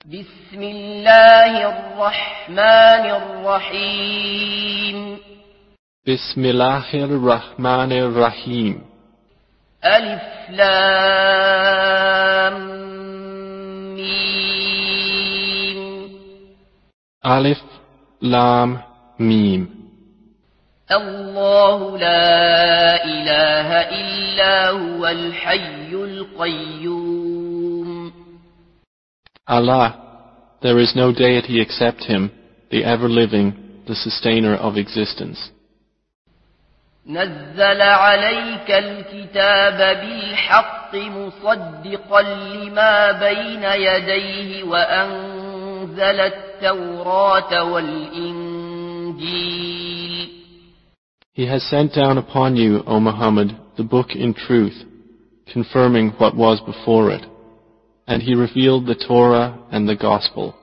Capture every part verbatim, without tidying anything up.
بسم الله الرحمن الرحيم بسم الله الرحمن الرحيم ألف لام ميم ألف لام ميم الله لا إله إلا هو الحي القيوم Allah, there is no deity except Him, the ever-living, the sustainer of existence. نزل عليك الكتاب بالحق مصدقا لما بين يديه وأنزل التوراة والإنجيل. He has sent down upon you, O Muhammad, the book in truth, confirming what was before it. And He revealed the Torah and the Gospel.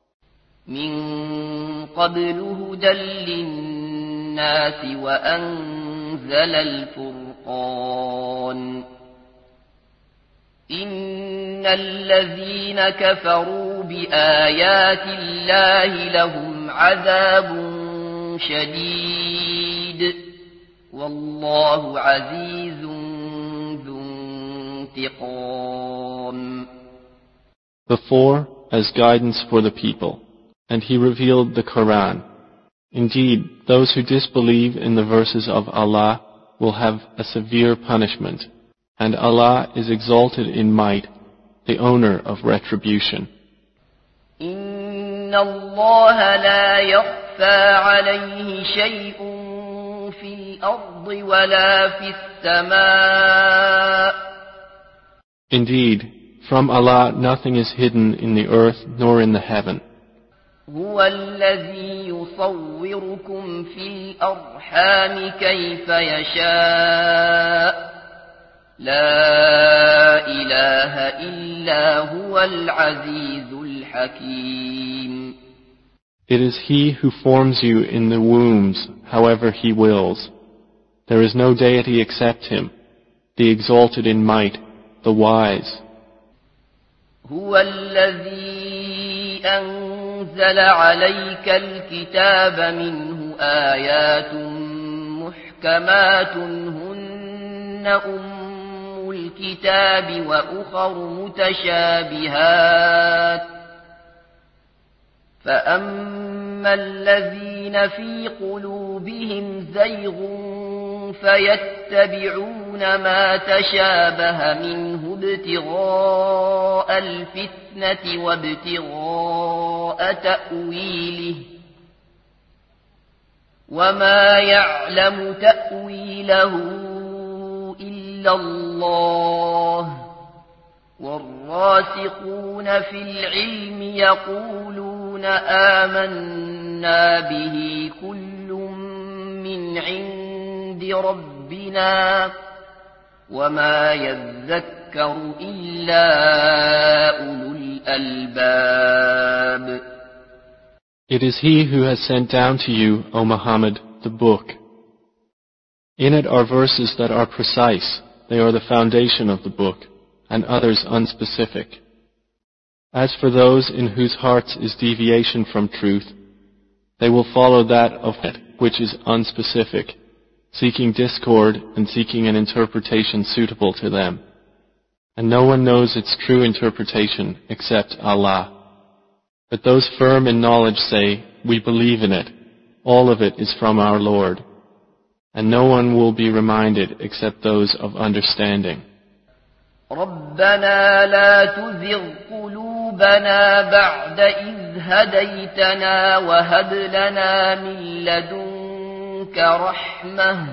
من قبل هدى للناس وأنزل الفرقان. إن الذين كفروا بآيات الله لهم عذاب شديد والله عزيز ذو انتقام. Before, as guidance for the people, and He revealed the Quran. Indeed, those who disbelieve in the verses of Allah will have a severe punishment, and Allah is exalted in might, the owner of retribution. إن الله لا يخفى عليه شيء في الأرض ولا في السماء. Indeed, from Allah nothing is hidden in the earth nor in the heaven. هو الذي يصوركم في الأرحام كيف يشاء لا إله إلا هو العزيز الحكيم. It is He who forms you in the wombs however He wills. There is no deity except Him, the exalted in might, the wise. هو الذي أنزل عليك الكتاب منه آيات محكمات هن أم الكتاب وأخر متشابهات فأما الذين في قلوبهم زيغ فيتبعون ما تشابه منه ابتغاء الفتنة وابتغاء تأويله وما يعلم تأويله إلا الله والراسخون في العلم يقولون آمنا به كل من عند ربنا وما يذكر إلا أولو الألباب. It is He who has sent down to you, O Muhammad, the book. In it are verses that are precise, they are the foundation of the book, and others unspecific. As for those in whose hearts is deviation from truth, they will follow that of it which is unspecific, seeking discord and seeking an interpretation suitable to them. And no one knows its true interpretation except Allah. But those firm in knowledge say, we believe in it, all of it is from our Lord. And no one will be reminded except those of understanding. ربنا لا تزغ قلوبنا بعد إذ هديتنا وهب لنا من لدنك رحمة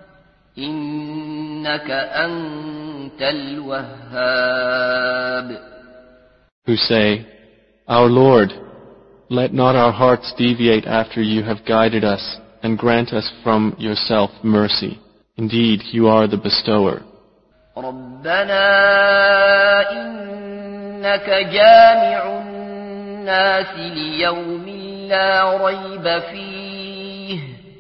إنك أنت الوهاب. Who say, Our Lord, let not our hearts deviate after you have guided us, and grant us from yourself mercy. Indeed, you are the bestower. ربنا إنك جامع الناس ليوم لا ريب فيه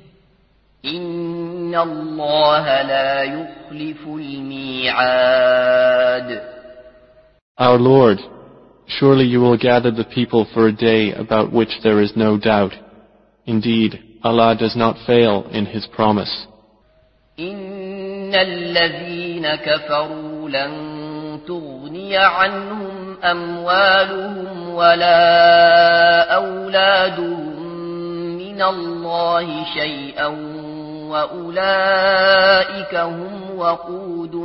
إن الله لا يخلف الميعاد. Our Lord, surely you will gather the people for a day about which there is no doubt. Indeed, Allah does not fail in His promise. إن الذين كفروا لن تغني عنهم أموالهم ولا أولادهم من الله شيئا وأولئك هم وقود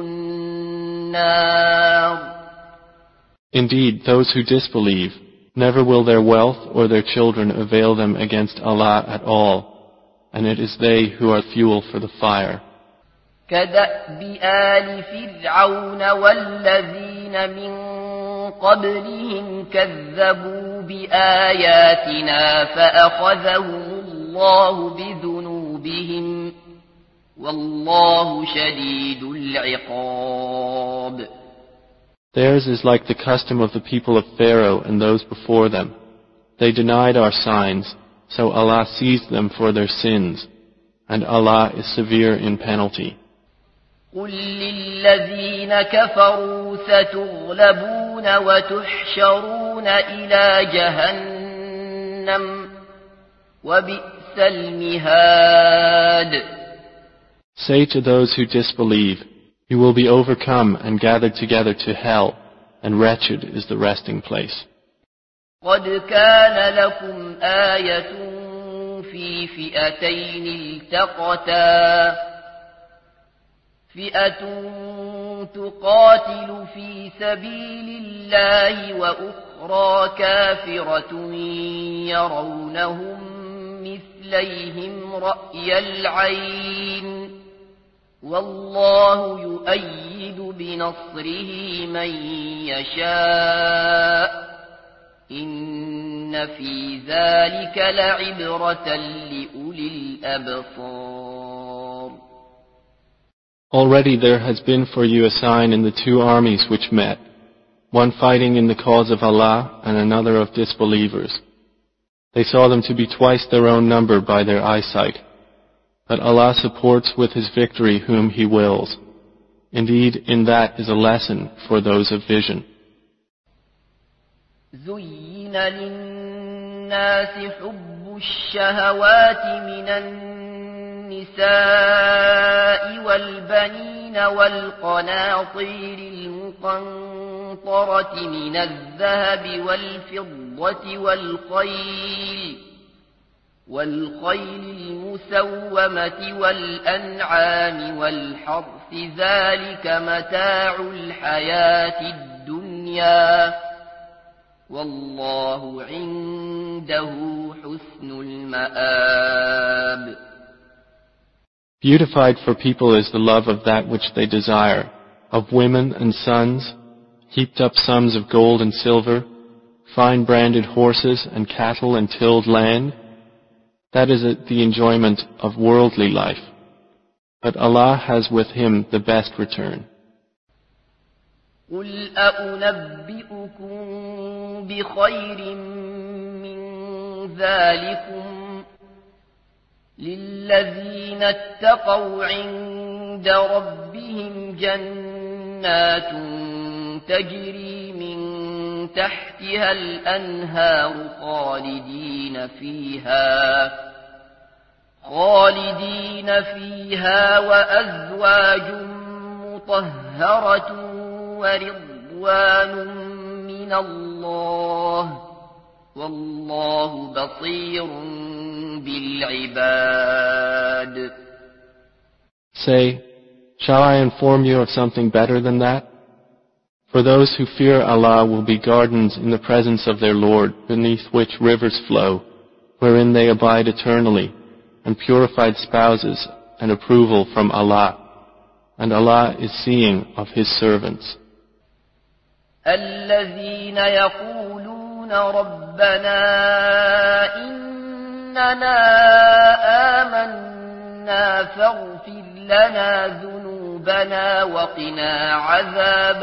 النار. Indeed, those who disbelieve, never will their wealth or their children avail them against Allah at all, and it is they who are fuel for the fire. كدأب آل فرعون والذين من قبلهم كذبوا بآياتنا فأخذهم الله بذنوبهم والله شديد العقاب. Theirs is like the custom of the people of Pharaoh and those before them. They denied our signs, so Allah seized them for their sins, and Allah is severe in penalty. قل للذين كفروا ستغلبون وتحشرون إلى جهنم وبئس المهاد. Say to those who disbelieve, you will be overcome and gathered together to hell, and wretched is the resting place. قد كان لكم آية في فئتين التقتا فئة تقاتل في سبيل الله وأخرى كافرة يرونهم مثليهم رأي العين والله يؤيد بنصره من يشاء إن في ذلك لعبرة لأولي الأبصار. Already there has been for you a sign in the two armies which met, one fighting in the cause of Allah and another of disbelievers. They saw them to be twice their own number by their eyesight. But Allah supports with His victory whom He wills. Indeed, in that is a lesson for those of vision. زين للناس حب الشهوات من النساء والبنين والقناطير المقنطرة من الذهب والفضة والخيل والخيل المسومة والأنعام والحرث ذلك متاع الحياة الدنيا والله عنده حسن المآب. Beautified for people is the love of that which they desire, of women and sons, heaped up sums of gold and silver, fine branded horses and cattle and tilled land. That is the enjoyment of worldly life. But Allah has with Him the best return. قل أأنبئكم بخير من ذلكم للذين اتقوا عند ربهم جنات تجري من تحتها الأنهار خالدين فيها خالدين فيها وأزواج مطهرة ورضوان من الله والله بصير بالعباد. Say, shall I inform you of something better than that? For those who fear Allah will be gardens in the presence of their Lord, beneath which rivers flow, wherein they abide eternally, and purified spouses and approval from Allah. And Allah is seeing of His servants. الذين يقولون ربنا إننا آمنا فاغفر لنا ذنوبنا وقنا عذاب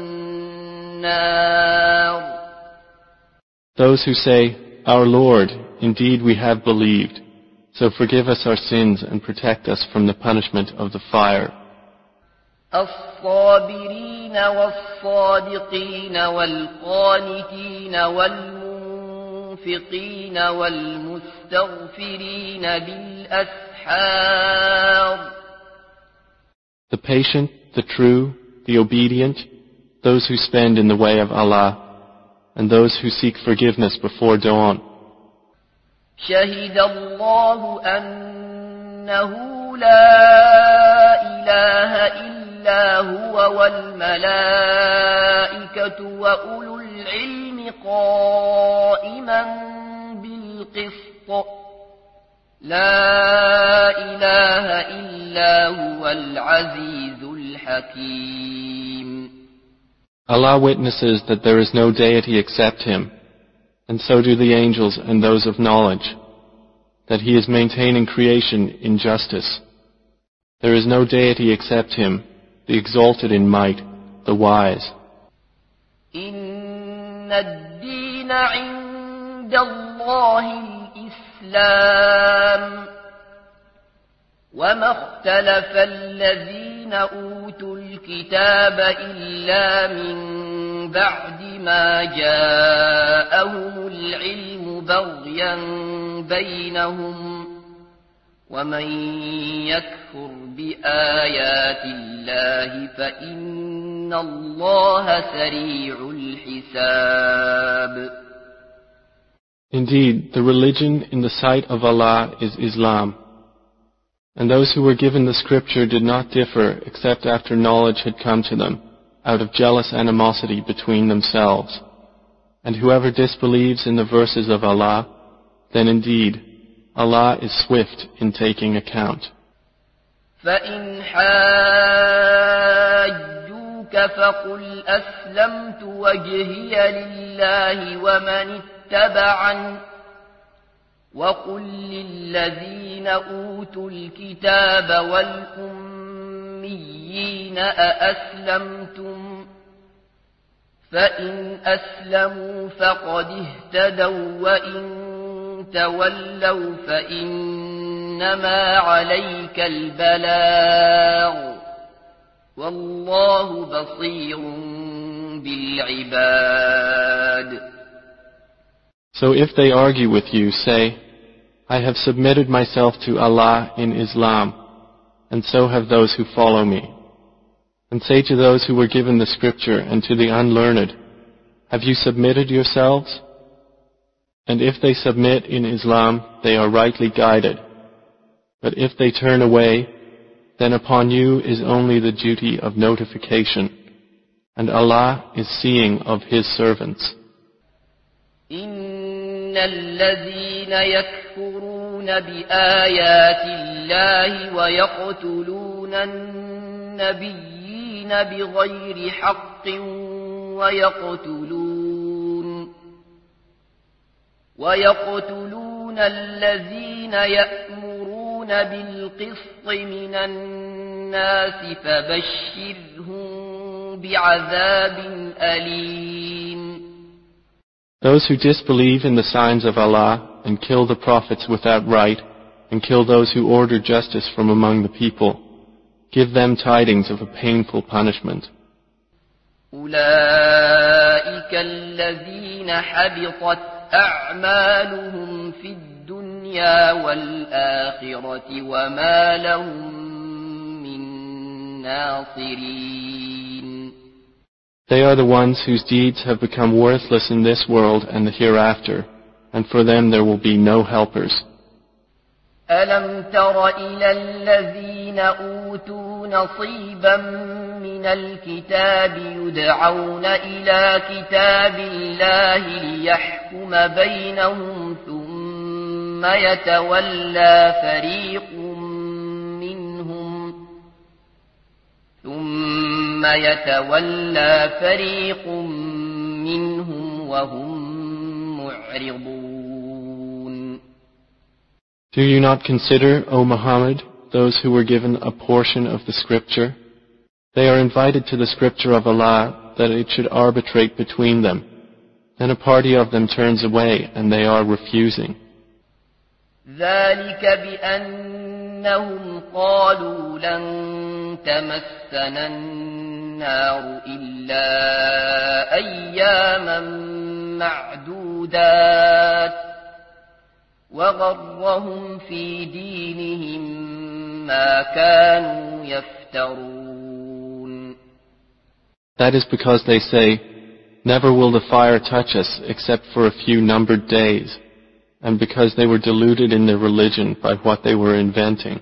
النار. Those who say, Our Lord, indeed we have believed, so forgive us our sins and protect us from the punishment of the fire. الصابرين الصابرين والصادقين والقانتين والمنفقين والمستغفرين بالأسحار. The patient, the true, the obedient, those who spend in the way of Allah, and those who seek forgiveness before dawn. شهد الله أنه لا إله إلا هو والملائكة وأولو العلم قائما بالقسط لا إله إلا هو العزيز الحكيم. Allah witnesses that there is no deity except Him, and so do the angels and those of knowledge, that He is maintaining creation in justice. There is no deity except Him, the exalted in might, the wise. إن الدين عند الله الإسلام وما اختلف الذين أوتوا الكتاب إلا من بعد ما جاءهم العلم بغيا بينهم ومن يكفر بآيات الله فإن الله سريع الحساب. Indeed, the religion in the sight of Allah is Islam. And those who were given the scripture did not differ except after knowledge had come to them, out of jealous animosity between themselves. And whoever disbelieves in the verses of Allah, then indeed Allah is swift in taking account. فَإِنْ حَاجُّوكَ فَقُلْ أَسْلَمْتُ وَجْهِيَ لِلَّهِ وَمَنِ اتَّبَعَنِ وَقُلْ لِلَّذِينَ أُوتُوا الْكِتَابَ وَالْأُمِّيِّينَ أَأَسْلَمْتُمْ فَإِنْ أَسْلَمُوا فَقَدِ اهْتَدَوْا وَإِنْ تولوا فإنما عليك البلاغ والله بصير بالعباد. So if they argue with you, say, I have submitted myself to Allah in Islam, and so have those who follow me. And say to those who were given the scripture and to the unlearned, have you submitted yourselves? And if they submit in Islam, they are rightly guided. But if they turn away, then upon you is only the duty of notification, and Allah is seeing of His servants. إن الذين يكفرون بآيات الله ويقتلون النبيين بغير حق ويقتلون ويقتلون الذين يأمرون بالقسط من الناس فبشرهم بعذاب أليم. Those who disbelieve in the signs of Allah and kill the prophets without right and kill those who order justice from among the people, give them tidings of a painful punishment. أولئك الذين حبطت أعمالهم في الدنيا والآخرة وما لهم من ناصرين. They are the ones whose deeds have become worthless in this world and the hereafter, and for them there will be no helpers. ألم تر إلى الذين أوتوا نصيبا من الكتاب يدعون إلى كتاب الله ليحكم بينهم ثم يتولى فريق منهم ثم يتولى فريق منهم وهم معرضون. Do you not consider, O Muhammad, those who were given a portion of the scripture? They are invited to the scripture of Allah that it should arbitrate between them. Then a party of them turns away and they are refusing. ذلك بأنهم قالوا لن تمسنا النار إلا أياما معدودات وغرهم في دينهم ما كانوا يفترون. That is because they say, never will the fire touch us except for a few numbered days, and because they were deluded in their religion by what they were inventing.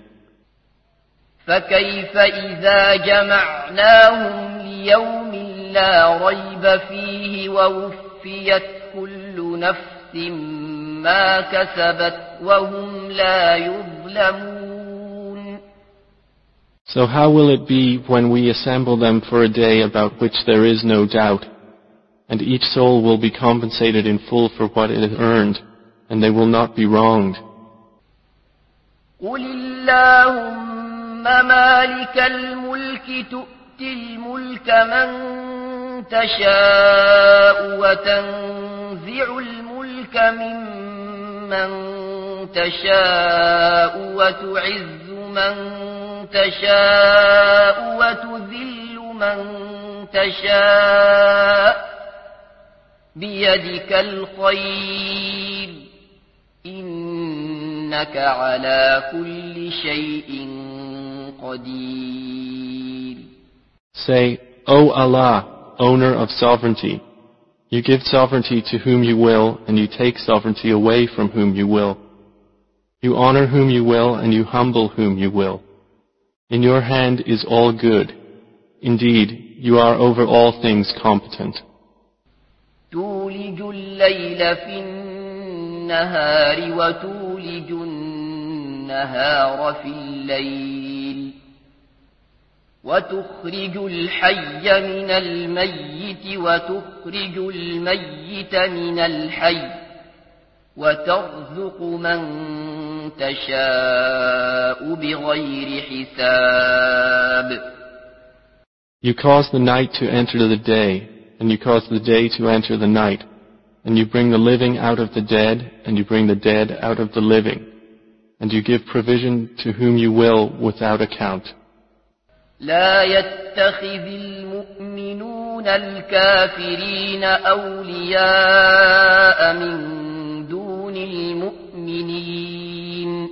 فكيف إذا جمعناهم ليوم لا ريب فيه ووفيت كل نفس ما كسبت وهم لا يظلمون. So how will it be when we assemble them for a day about which there is no doubt, and each soul will be compensated in full for what it has earned, and they will not be wronged? قل اللهم مالك الملك تؤتي الملك من تشاء وتنزع الملك ممن تشاء وتعز من تشاء وتذل من تشاء بيدك الخير إنك على كل شيء قدير. Say, O Allah, owner of sovereignty, you give sovereignty to whom you will, and you take sovereignty away from whom you will. You honor whom you will, and you humble whom you will. In your hand is all good. Indeed, you are over all things competent. تولج الليل في النهار وتولج النهار في الليل وتخرج الحي من الميت وتخرج الميت من الحي وترزق من تشاء بغير حساب. You cause the night to enter the day, and you cause the day to enter the night, and you bring the living out of the dead, and you bring the dead out of the living, and you give provision to whom you will without account. لا يتخذ المؤمنون الكافرين أولياء من دون المؤمنين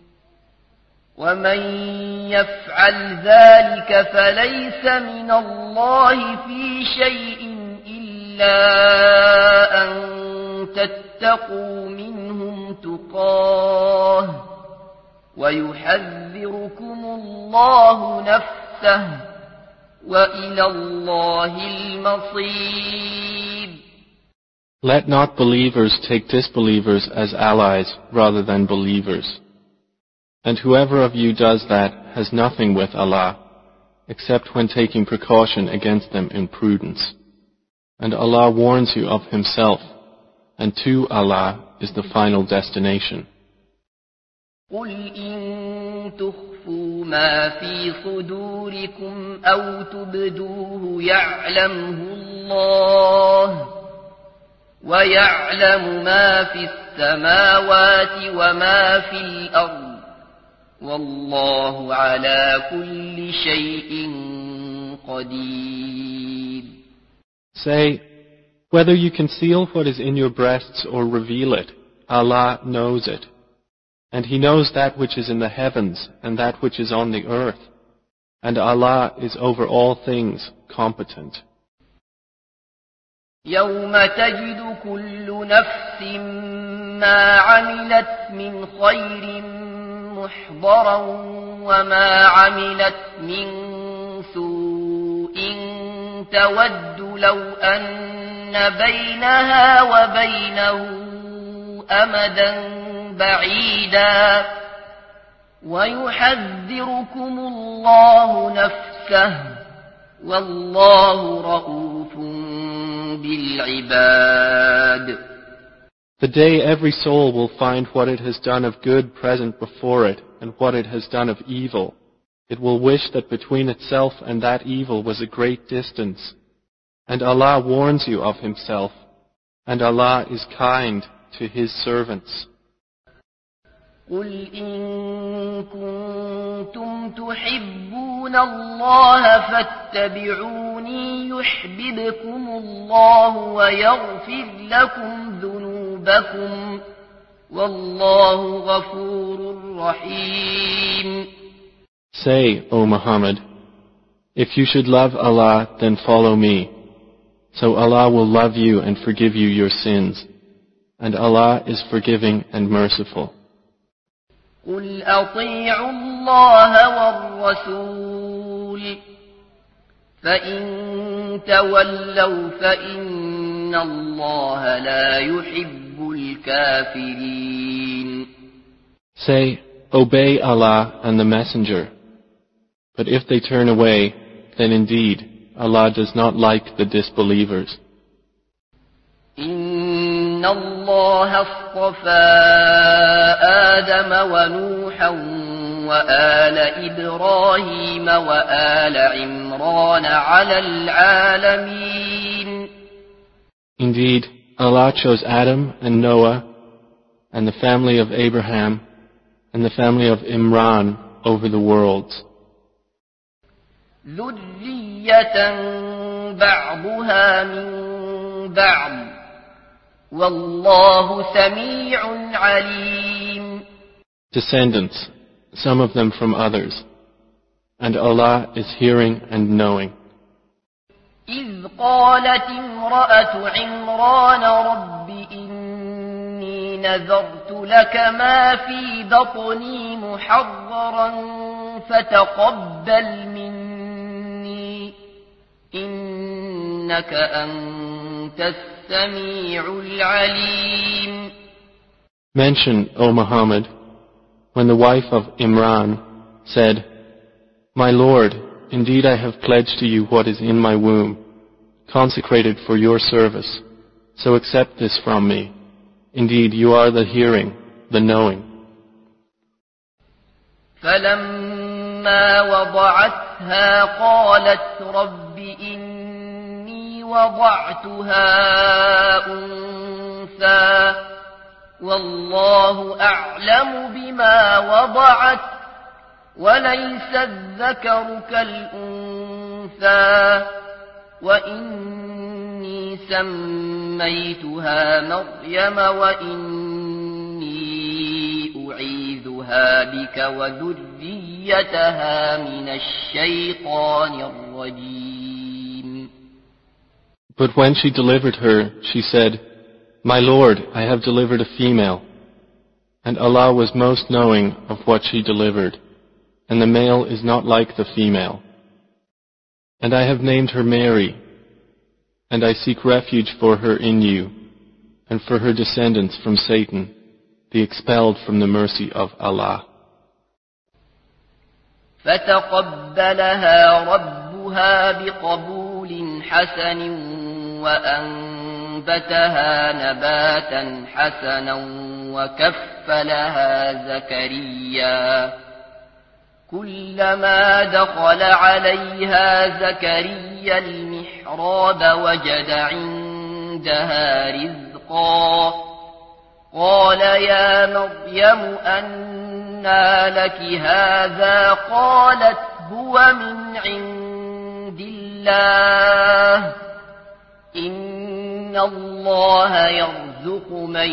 ومن يفعل ذلك فليس من الله في شيء إلا أن تتقوا منهم تقاه ويحذركم الله نفسه وإلى الله المصير. Let not believers take disbelievers as allies rather than believers. And whoever of you does that has nothing with Allah, except when taking precaution against them in prudence. And Allah warns you of Himself, and to Allah is the final destination. قل إن تخفوا ما في صدوركم أو تبدوه يعلمه الله ويعلم ما في السماوات وما في الأرض والله على كل شيء قدير. Say, whether you conceal what is in your breasts or reveal it, Allah knows it. And He knows that which is in the heavens and that which is on the earth. And Allah is over all things competent. يوم تجد كل نفس ما عملت من خير محضرا وما عملت من سوء تود لو أن بينها وبينه أمدا بعيدا ويحذركم الله نفسه والله رؤوف بالعباد. The day every soul will find what it has done of good present before it and what it has done of evil. It will wish that between itself and that evil was a great distance. And Allah warns you of Himself, and Allah is kind to His servants. قل إن كنتم تحبون الله فاتبعوني يحببكم الله ويغفر لكم ذنوبكم والله غفور رحيم. Say, O Muhammad, if you should love Allah, then follow me. So Allah will love you and forgive you your sins. And Allah is forgiving and merciful. قل أطيعوا الله والرسول فإن تولوا فإن الله لا يحب الكافرين. Say, obey Allah and the Messenger. But if they turn away, then indeed Allah does not like the disbelievers. إن الله اصطفى آدم ونوحا وآل إبراهيم وآل عمران على العالمين. Indeed, Allah chose Adam and Noah and the family of Abraham and the family of Imran over the worlds. ذرية بعضها من بعض والله سميع عليم. Descendants, some of them from others, and Allah is hearing and knowing. إذ قالت امرأة عمران رب إني نذرت لك ما في بطني محررا فتقبل مني إنك أنت السميع العليم. Mention, O Muhammad, when the wife of Imran said, My Lord, indeed I have pledged to you what is in my womb, consecrated for your service, so accept this from me. Indeed, you are the hearing, the knowing. فلما وضعتها قالت رب إني وضعتها أنثى والله أعلم بما وضعت وليس الذكر كالأنثى وإني سميتها مريم وإني أعيذها بك وذريتها من الشيطان الرجيم. But when she delivered her, she said, My Lord, I have delivered a female. And Allah was most knowing of what she delivered, and the male is not like the female. And I have named her Mary, and I seek refuge for her in you, and for her descendants from Satan, the expelled from the mercy of Allah. فتقبلها ربها بقبول حسن وأنبتها نباتا حسنا وكفلها زكريا كلما دخل عليها زكريا المحراب وجد عندها رزقا قال يا مريم أنى لك هذا قالت هو من عند الله إن الله يرزق من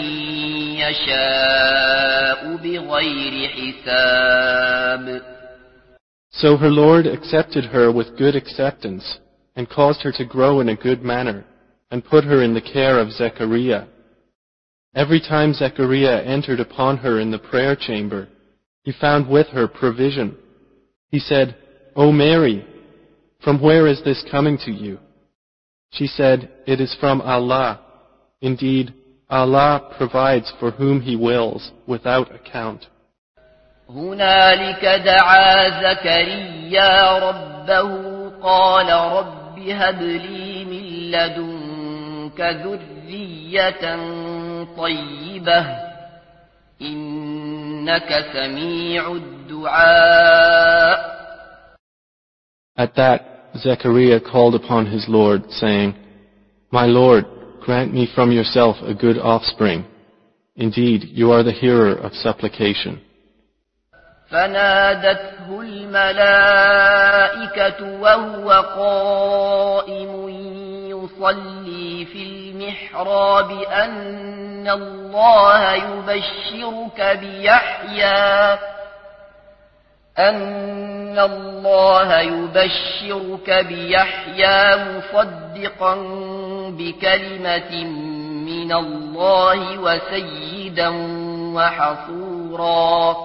يشاء بغير حساب. So her Lord accepted her with good acceptance, and caused her to grow in a good manner, and put her in the care of Zechariah. Every time Zechariah entered upon her in the prayer chamber, he found with her provision. He said, O Mary, from where is this coming to you? She said, It is from Allah. Indeed, Allah provides for whom He wills, without account. هنالك دعا زكريا ربه قال رب هب لي من لدنك ذرية طيبة إنك سميع الدعاء. At that, Zechariah called upon his Lord, saying, My Lord, grant me from yourself a good offspring. Indeed, you are the hearer of supplication. فنادته الملائكة وهو قائم يصلي في المحراب أن الله يبشرك بيحيى أن الله يبشرك بيحيى مصدقا بكلمة من الله وسيدا وحصورا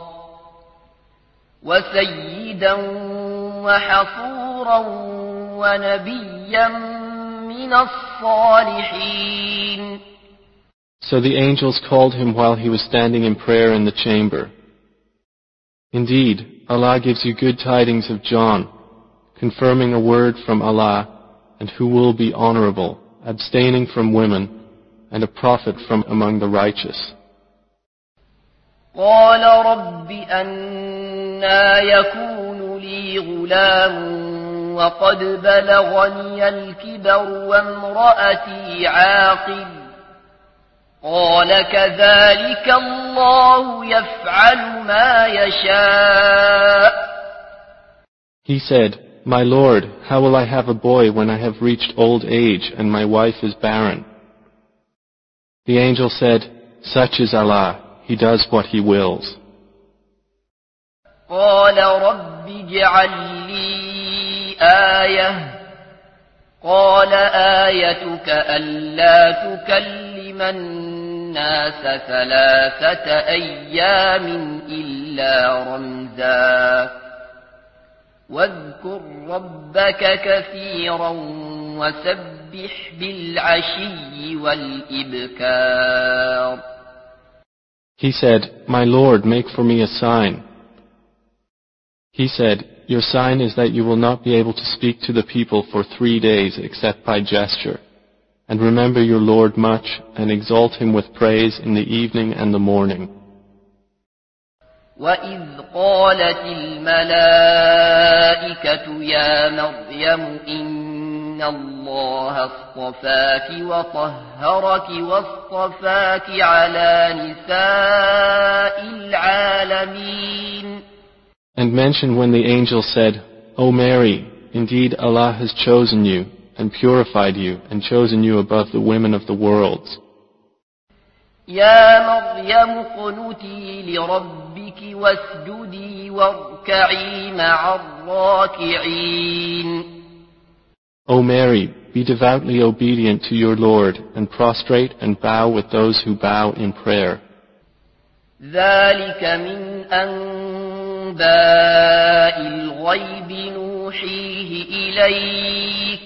وسيدا وحصورا ونبيا من الصالحين. So the angels called him while he was standing in prayer in the chamber. Indeed, Allah gives you good tidings of John, confirming a word from Allah, and who will be honorable, abstaining from women, and a prophet from among the righteous. قال رب أنى يكون لي غلام وقد بلغني الكبر وامرأتي عاقر قال كذلك الله يفعل ما يشاء. He said, My Lord, how will I have a boy when I have reached old age and my wife is barren? The angel said, Such is Allah, He does what He wills. قال رب اجعل لي آية قال آيتك ألا تكلم الناس ثلاثة أيام إلا رمزا واذكر ربك كثيرا وسبح بالعشي والإبكار. He said, My Lord, make for me a sign. He said, Your sign is that you will not be able to speak to the people for three days except by gesture. And remember your Lord much, and exalt Him with praise in the evening and the morning. وَإِذْ قَالَتِ الْمَلَائِكَةُ يَا مَرْيَمُ إِنَّ اللَّهَ اصْطَفَاكِ وَطَهَّرَكِ وَاصْطَفَاكِ عَلَى نِسَاءِ الْعَالَمِينَ. And mention when the angel said, O Mary, indeed Allah has chosen you, and purified you, and chosen you above the women of the worlds. يا مريم اقنتي لربك واسجدي واركعي مع الراكعين. O Mary, be devoutly obedient to your Lord, and prostrate and bow with those who bow in prayer. ذلك من أنباء الغيب نوحيه إليك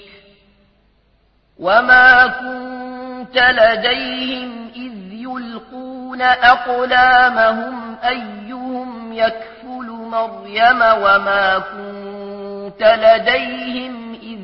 وما كنت لديهم إذ يلقون أقلامهم أيهم يكفل مريم وما كنت لديهم إذ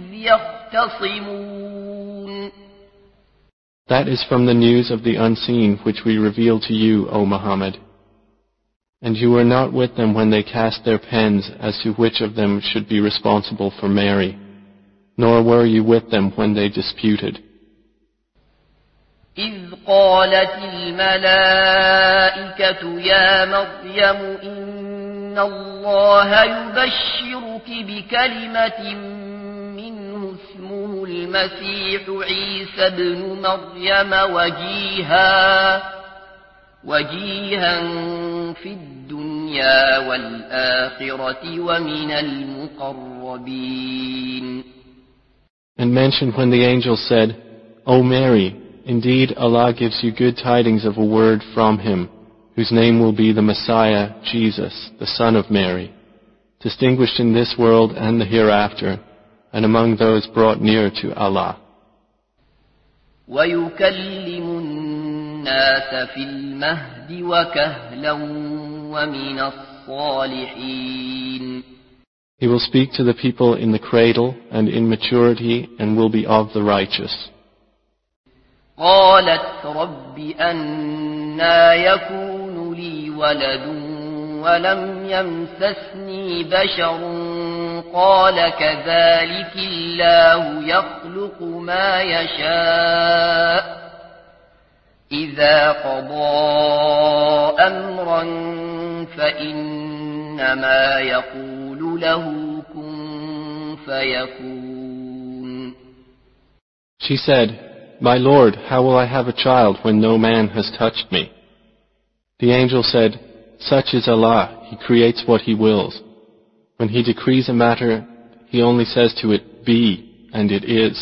يختصمون. That is from the news of the unseen which we reveal to you, O Muhammad. And you were not with them when they cast their pens as to which of them should be responsible for Mary, nor were you with them when they disputed. إذ قالت الملائكة يا مريم إن الله يبشرك بكلمة منه اسمه المسيح عيسى ابن مريم وجيها وجيها في الدنيا والآخرة ومن المقربين. And mention when the angel said, O Mary, indeed Allah gives you good tidings of a word from Him, whose name will be the Messiah, Jesus, the Son of Mary, distinguished in this world and the hereafter, and among those brought near to Allah. وَيُكَلِّمُ النَّاسَ فِي الْمَهْدِ وَكَهْلًا وَمِنَ الصَّالِحِينَ. He will speak to the people in the cradle and in maturity and will be of the righteous. قالت رب أنى يكون لي ولد ولم يمسسني بشر قال كذلك الله يخلق ما يشاء إذا قضى أمرا فإنما يقول له كن فيكون. She said, My Lord, how will I have a child when no man has touched me? The angel said, Such is Allah, He creates what He wills. When He decrees a matter, He only says to it, Be, and it is.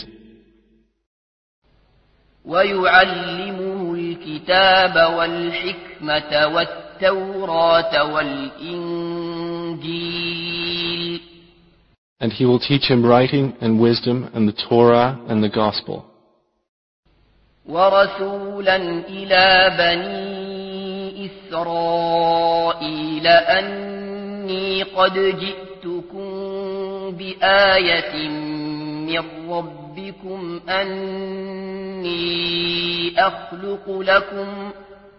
وَيُعَلِّمُهُ الْكِتَابَ وَالْحِكْمَةَ وَالتَّوْرَاةَ وَالْإِنْجِيلَ. And He will teach him writing and wisdom and the Torah and the Gospel. وَرَسُولًا إِلَى بَنِي إِسْرَائِيلَ أَنِّي قَدْ جِئْتُكُمْ بِآيَةٍ مِّن رَّبِّكُمْ أَنِّي أَخْلُقُ لَكُمْ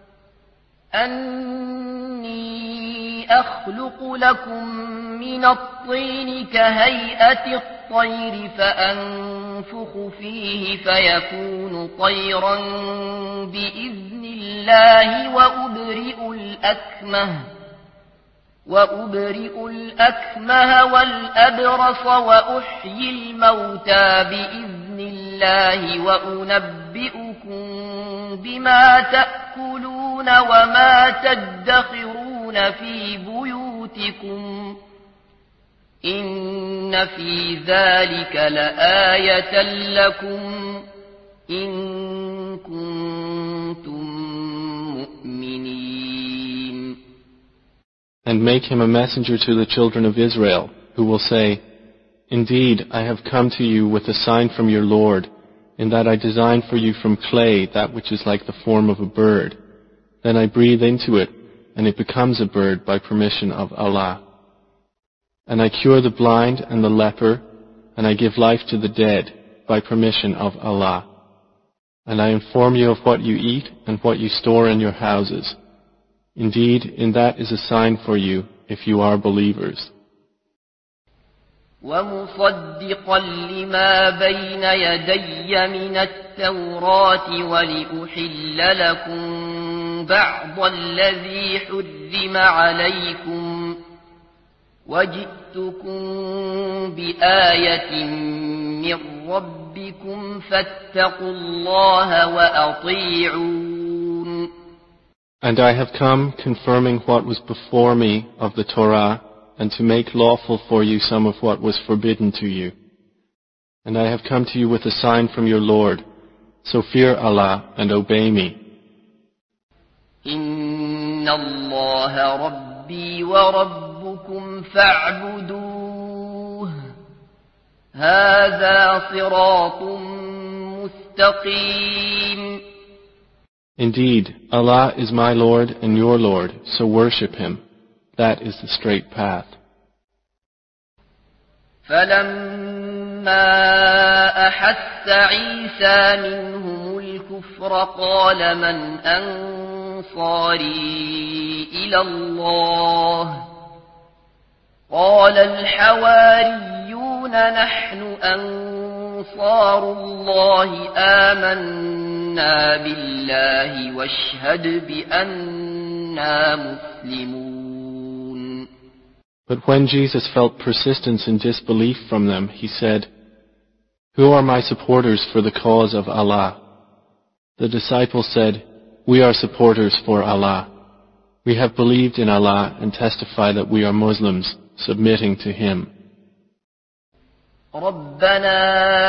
أَنِّي أَخْلُقُ لَكُم مِّنَ الطِّينِ كَهَيْئَةِ الطَّيْرِ فَأَنفُخُ فِيهِ فَيَكُونُ طَيْرًا بِإِذْنِ اللَّهِ وَأُبْرِئُ الْأَكْمَهَ وَأُبْرِئُ الْأَكْمَهَ وَالْأَبْرَصَ وَأُحْيِي الْمَوْتَى بِإِذْنِ اللَّهِ وَأُنَبِّئُكُم بِمَا تَأْكُلُونَ وَمَا تَدَّخِرُونَ فِي بُيُوتِكُمْ إِنَّ فِي ذَلِكَ لَآيَةً لَكُمْ إِن كُنتُم مُّؤْمِنِينَ. And make him a messenger to the children of Israel, who will say, Indeed, I have come to you with a sign from your Lord, in that I design for you from clay that which is like the form of a bird. Then I breathe into it, and it becomes a bird by permission of Allah. And I cure the blind and the leper, and I give life to the dead by permission of Allah. And I inform you of what you eat and what you store in your houses. Indeed, in that is a sign for you, if you are believers. وَمُصَدِّقًا لِمَا بَيْنَ يَدَيَّ مِنَ التَّوْرَاةِ وَلِأُحِلَّ لَكُم بَعْضَ الَّذِي حُرِّمَ عَلَيْكُمْ وَجِئْتُكُم بِآيَةٍ مِّن رَّبِّكُمْ فَاتَّقُوا اللَّهَ وَأَطِيعُونِ. And I have come confirming what was before me of the Torah, and to make lawful for you some of what was forbidden to you. And I have come to you with a sign from your Lord, so fear Allah and obey me. إِنَّ اللَّهَ رَبِّي وَرَبُّكُمْ فَاعْبُدُوهُ هَذَا صِرَاطٌ مُسْتَقِيمٌ. Indeed, Allah is my Lord and your Lord, so worship Him. That is the straight path. فَلَمَّا أَحَسَّ عِيسَى مِنْهُمُ الْكُفْرَ قَالَ مَنْ أَنصَارِي إِلَى اللَّهِ قَالَ الْحَوَارِيُّونَ نَحْنُ أَنصَارُ اللَّهِ آمَنَّا بِاللَّهِ وَاشْهَدْ بِأَنَّا مُسْلِمُونَ. But when Jesus felt persistence in disbelief from them, He said, Who are my supporters for the cause of Allah? The disciples said, We are supporters for Allah. We have believed in Allah and testify that we are Muslims, submitting to Him. رَبَّنَا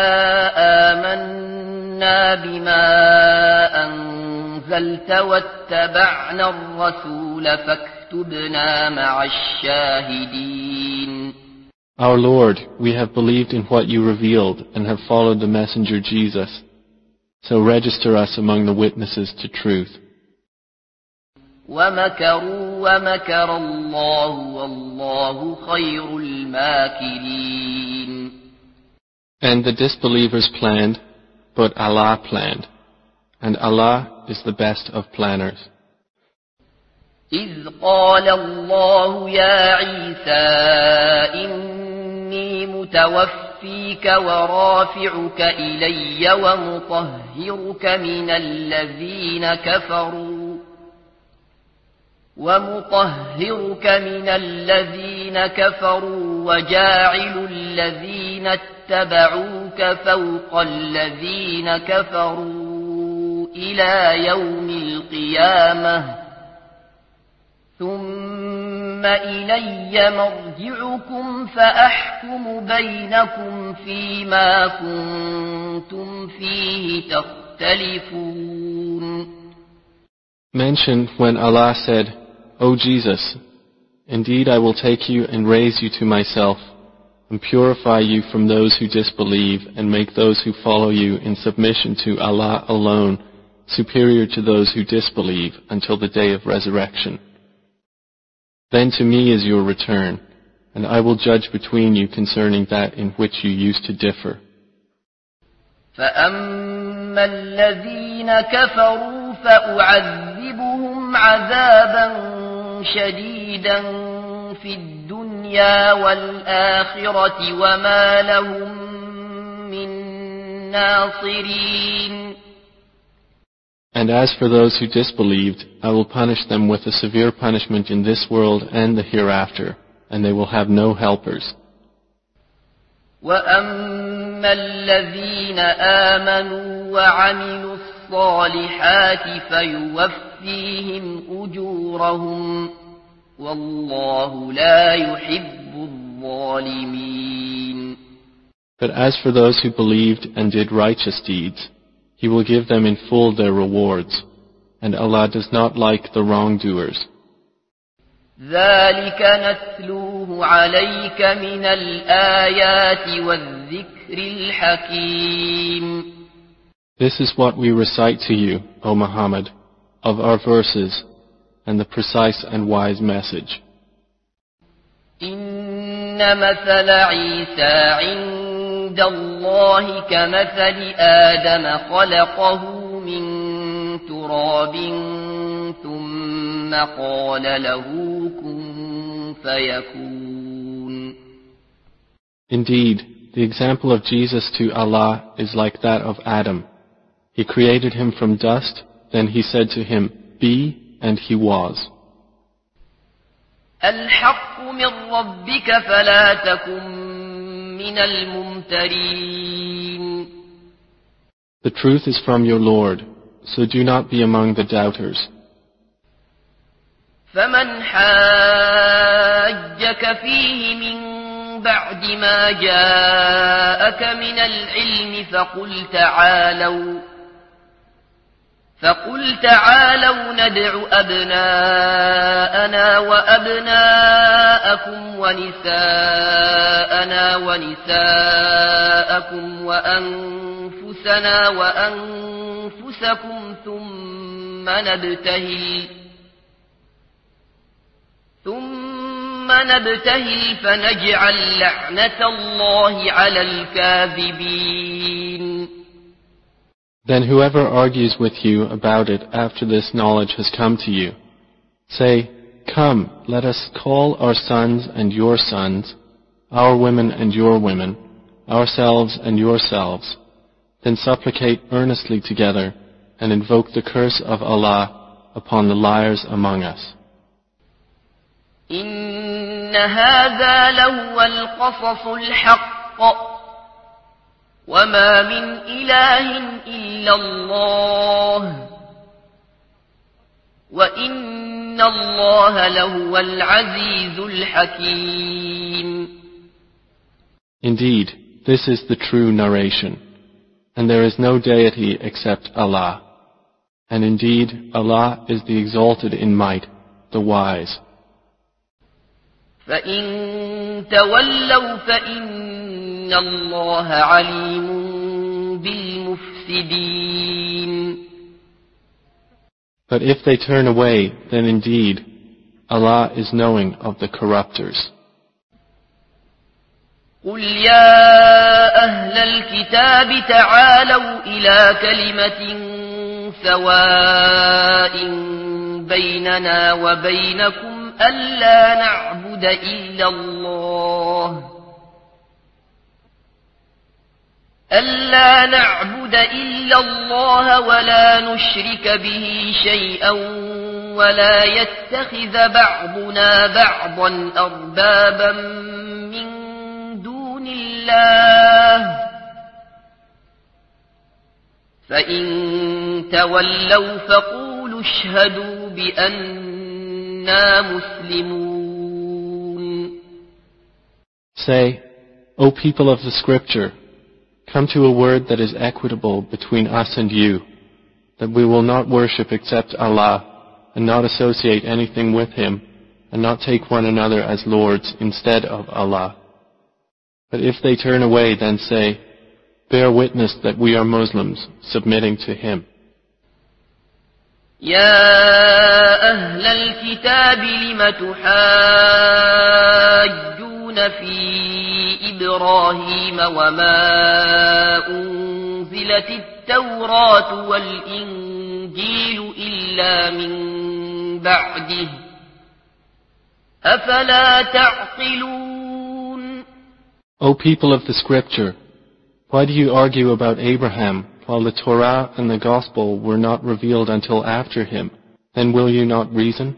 آمَنَّا بِمَا أَنزَلْتَ وَاتَّبَعْنَا الرَّسُولَ فَاكْتُبْنَا مَعَ الشَّاهِدِينَ. Our Lord, we have believed in what you revealed and have followed the messenger Jesus. So register us among the witnesses to truth. وَمَكَرُوا وَمَكَرَ اللَّهُ وَاللَّهُ خَيْرُ الْمَاكِرِينَ. And the disbelievers planned, but Allah planned, and Allah is the best of planners. إِذْ قَالَ اللَّهُ يَا عِيسَى إِنِّي مُتَوَفِّيكَ متوفيك ورافعك إلي ومطهرك من الذين كفروا ومطهرك من الذين كفروا وجاعل الذين اتبعوك فوق الذين كفروا إلى يوم القيامة ثم إلي مرجعكم فأحكم بينكم فيما كنتم فيه تختلفون. Mention when Allah said, O Jesus, indeed I will take you and raise you to myself, and purify you from those who disbelieve, and make those who follow you in submission to Allah alone superior to those who disbelieve until the day of resurrection. Then to me is your return, and I will judge between you concerning that in which you used to differ. فَأَمَّا الَّذِينَ كَفَرُوا فَأُعَذِّبُهُمْ عَذَابًا شَدِيدًا فِي الدُّنْيَا وَالْآخِرَةِ وَمَا لَهُم مِّن نَّاصِرِينَ. And as for those who disbelieved, I will punish them with a severe punishment in this world and the hereafter, and they will have no helpers. وَأَمَّا الَّذِينَ آمَنُوا وَعَمِلُوا الصَّالِحَاتِ فَيُوَفِّيهِمْ أُجُورَهُمْ وَاللَّهُ لَا يُحِبُّ الظَّالِمِينَ. But as for those who believed and did righteous deeds, He will give them in full their rewards, and Allah does not like the wrongdoers. ذَلِكَ نَتْلُوهُ عَلَيْكَ مِنَ الْآيَاتِ وَالذِّكْرِ الْحَكِيمِ. This is what we recite to you, O Muhammad, of our verses and the precise and wise message. إِنَّ مَثَلَ عِيسَى عِندَ اللَّهِ كَمَثَلِ آدَمَ خَلَقَهُ مِن تُرَابٍ ثُمَّ قَالَ لَهُ كُن فَيَكُونُ. Indeed, the example of Jesus to Allah is like that of Adam. He created him from dust, then he said to him, Be, and he was. الْحَقُّ مِنْ رَبِّكَ فَلَا تَكُنْ مِنَ الْمُمْتَرِينَ. The truth is from your Lord, so do not be among the doubters. فَمَنْ حَاجَّكَ فِيهِ مِنْ بَعْدِ مَا جَاءَكَ مِنَ الْعِلْمِ فَقُلْ تَعَالَوْا فَقُلْ تَعَالَوْا نَدْعُ أَبْنَاءَنَا وَأَبْنَاءَكُمْ وَنِسَاءَنَا وَنِسَاءَكُمْ وَأَنفُسَنَا وَأَنفُسَكُمْ ثُمَّ نَبْتَهِلْ ثُمَّ نَبْتَهِلْ فَنَجْعَلْ لَعْنَةَ اللَّهِ عَلَى الْكَاذِبِينَ. Then whoever argues with you about it after this knowledge has come to you, say, Come, let us call our sons and your sons, our women and your women, ourselves and yourselves, then supplicate earnestly together and invoke the curse of Allah upon the liars among us. إن هذا لهو القصص الحق وما من إله إلا الله وإن الله لهو العزيز الحكيم. Indeed, this is the true narration, and there is no deity except Allah. And indeed, Allah is the exalted in might, the wise. فَإِن تَوَلَّوْا فَإِنَّ اللَّهَ عَلِيمٌ بِالْمُفْسِدِينَ. But if they turn away, then indeed, Allah is knowing of the corruptors. قُلْ يَا أَهْلَ الْكِتَابِ تَعَالَوْا إِلَى كَلِمَةٍ سَوَاءٍ بَيْنَنَا وَبَيْنَكُمْ أَلَّا نَعْبُدَ إِلَّا اللَّهَ ألا نعبد إلا الله ولا نشرك به شيئا ولا يتخذ بعضنا بعضا أربابا من دون الله فإن تولوا فقولوا اشهدوا بأننا مسلمون. Say, O people of the Scripture, come to a word that is equitable between us and you, that we will not worship except Allah, and not associate anything with Him, and not take one another as lords instead of Allah. But if they turn away, then say, bear witness that we are Muslims, submitting to Him. يا أهل الكتاب لم تحاجون في إبراهيم وما أنزلت التوراة والإنجيل إلا من بعده أفلا تعقلون. O people of the Scripture, why do you argue about Abraham while the Torah and the Gospel were not revealed until after him? Then will you not reason?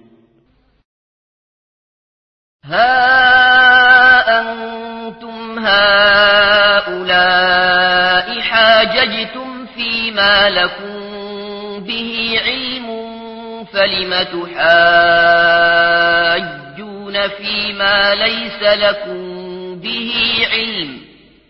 ها أنتم هؤلاء حاججتم فيما لكم به علم فلم تحاجون فيما ليس لكم به علم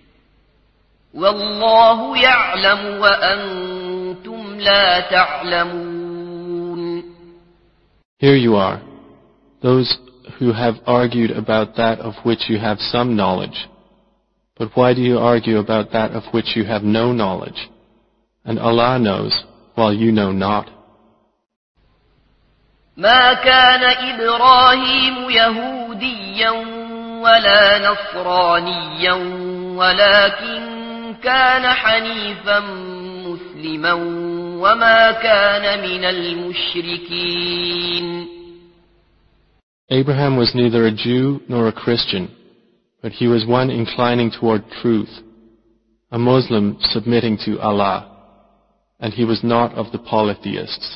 والله يعلم وأنتم لا تعلمون. Here you are, those who have argued about that of which you have some knowledge. But why do you argue about that of which you have no knowledge? And Allah knows, while you know not. ما كان إبراهيم يهوديا ولا نصرانيا ولكن كان حنيفا مسلما وما كان من المشركين. Abraham was neither a Jew nor a Christian, but he was one inclining toward truth, a Muslim submitting to Allah, and he was not of the polytheists.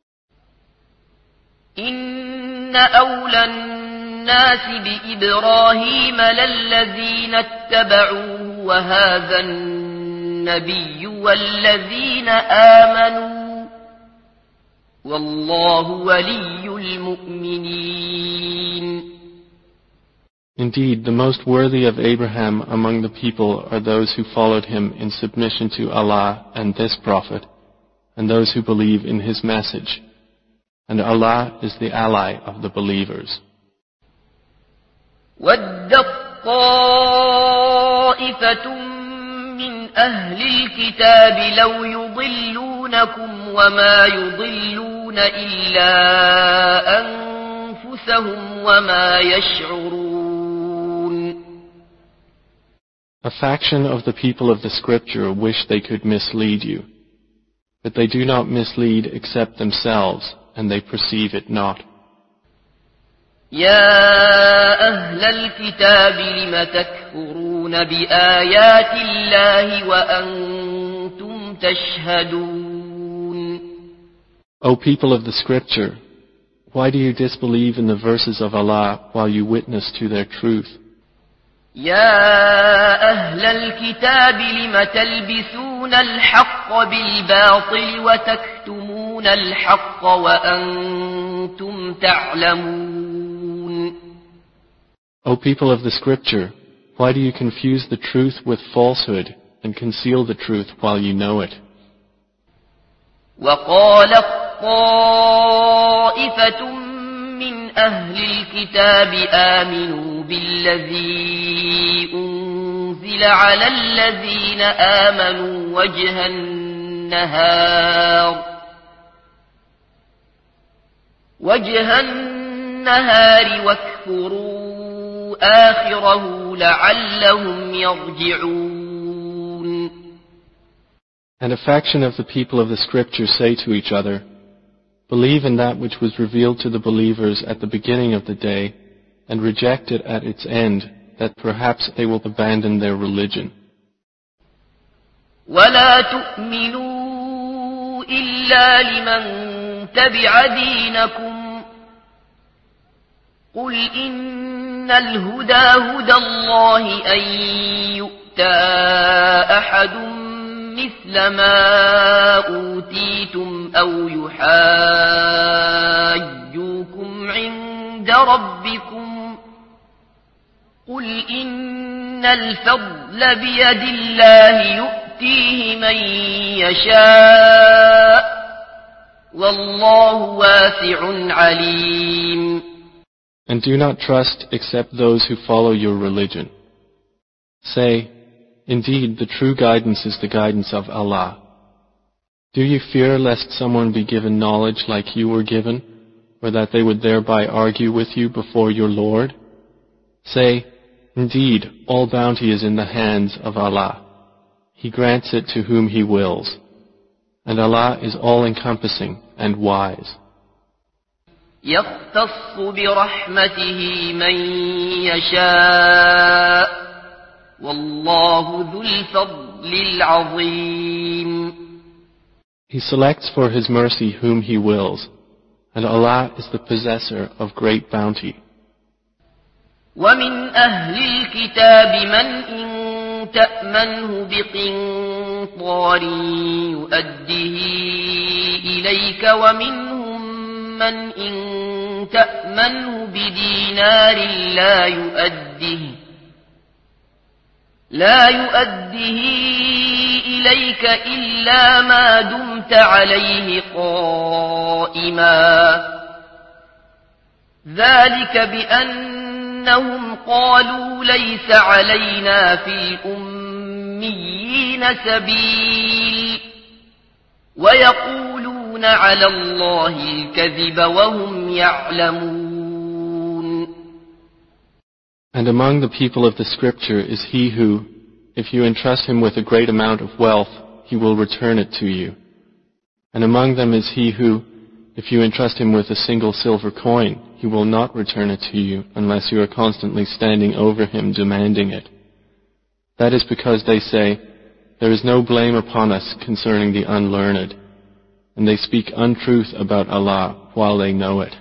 إن أولى الناس بإبراهيم للذين اتبعوه وهذا النبي والذين آمنوا والله ولي المؤمنين. Indeed, the most worthy of Abraham among the people are those who followed him in submission to Allah and this Prophet, and those who believe in his message. And Allah is the ally of the believers. وَدَّت طَّائِفَةٌ مِّنْ أَهْلِ الْكِتَابِ لَوْ يُضِلُّونَكُمْ وَمَا يُضِلُّونَ إِلَّا أَنفُسَهُمْ وَمَا يَشْعُرُونَ. A faction of the people of the Scripture wish they could mislead you, but they do not mislead except themselves, and they perceive it not. يا أهل الكتاب لم تكفرون بآيات الله وأنتم تشهدون. O people of the Scripture, why do you disbelieve in the verses of Allah while you witness to their truth? يا أهل الكتاب لم تلبسون الحق بالباطل وتكتمون الحق وأنتم تعلمون. O people of the Scripture, why do you confuse the truth with falsehood and conceal the truth while you know it? وقالت طائفة من أهل الكتاب آمنوا بالذي أنزل على الذين آمنوا وجه النهار وجه النهار واكفروا آخره لعلهم يرجعون. And a faction of the people of the Scripture say to each other, believe in that which was revealed to the believers at the beginning of the day, and reject it at its end, that perhaps they will abandon their religion. ولا تؤمنوا إلا لمن تبع دينكم قل إن الهدى هدى الله أن يؤتى أحد مثل ما أوتيتم أو يحاجوكم عند ربكم قل إن الفضل بيد الله يؤتيه من يشاء والله واسع عليم. And do not trust except those who follow your religion. Say, indeed the true guidance is the guidance of Allah. Do you fear lest someone be given knowledge like you were given, or that they would thereby argue with you before your Lord? Say, indeed all bounty is in the hands of Allah. He grants it to whom He wills. And Allah is all-encompassing and wise. يختص برحمته من يشاء والله ذو الفضل العظيم. He selects for His mercy whom He wills, and Allah is the possessor of great bounty. ومن أهل الكتاب من إن تأمنه بقنطار يؤديه إليك ومنهم من إن تأمنه بدينار لا يؤديه لا يؤديه إليك إلا ما دمت عليه قائما ذلك بأنهم قالوا ليس علينا في الأميين سبيل ويقولون على الله الكذب وهم يعلمون. And among the people of the scripture is he who, if you entrust him with a great amount of wealth, he will return it to you. And among them is he who, if you entrust him with a single silver coin, he will not return it to you unless you are constantly standing over him demanding it. That is because they say, there is no blame upon us concerning the unlearned, and they speak untruth about Allah while they know it.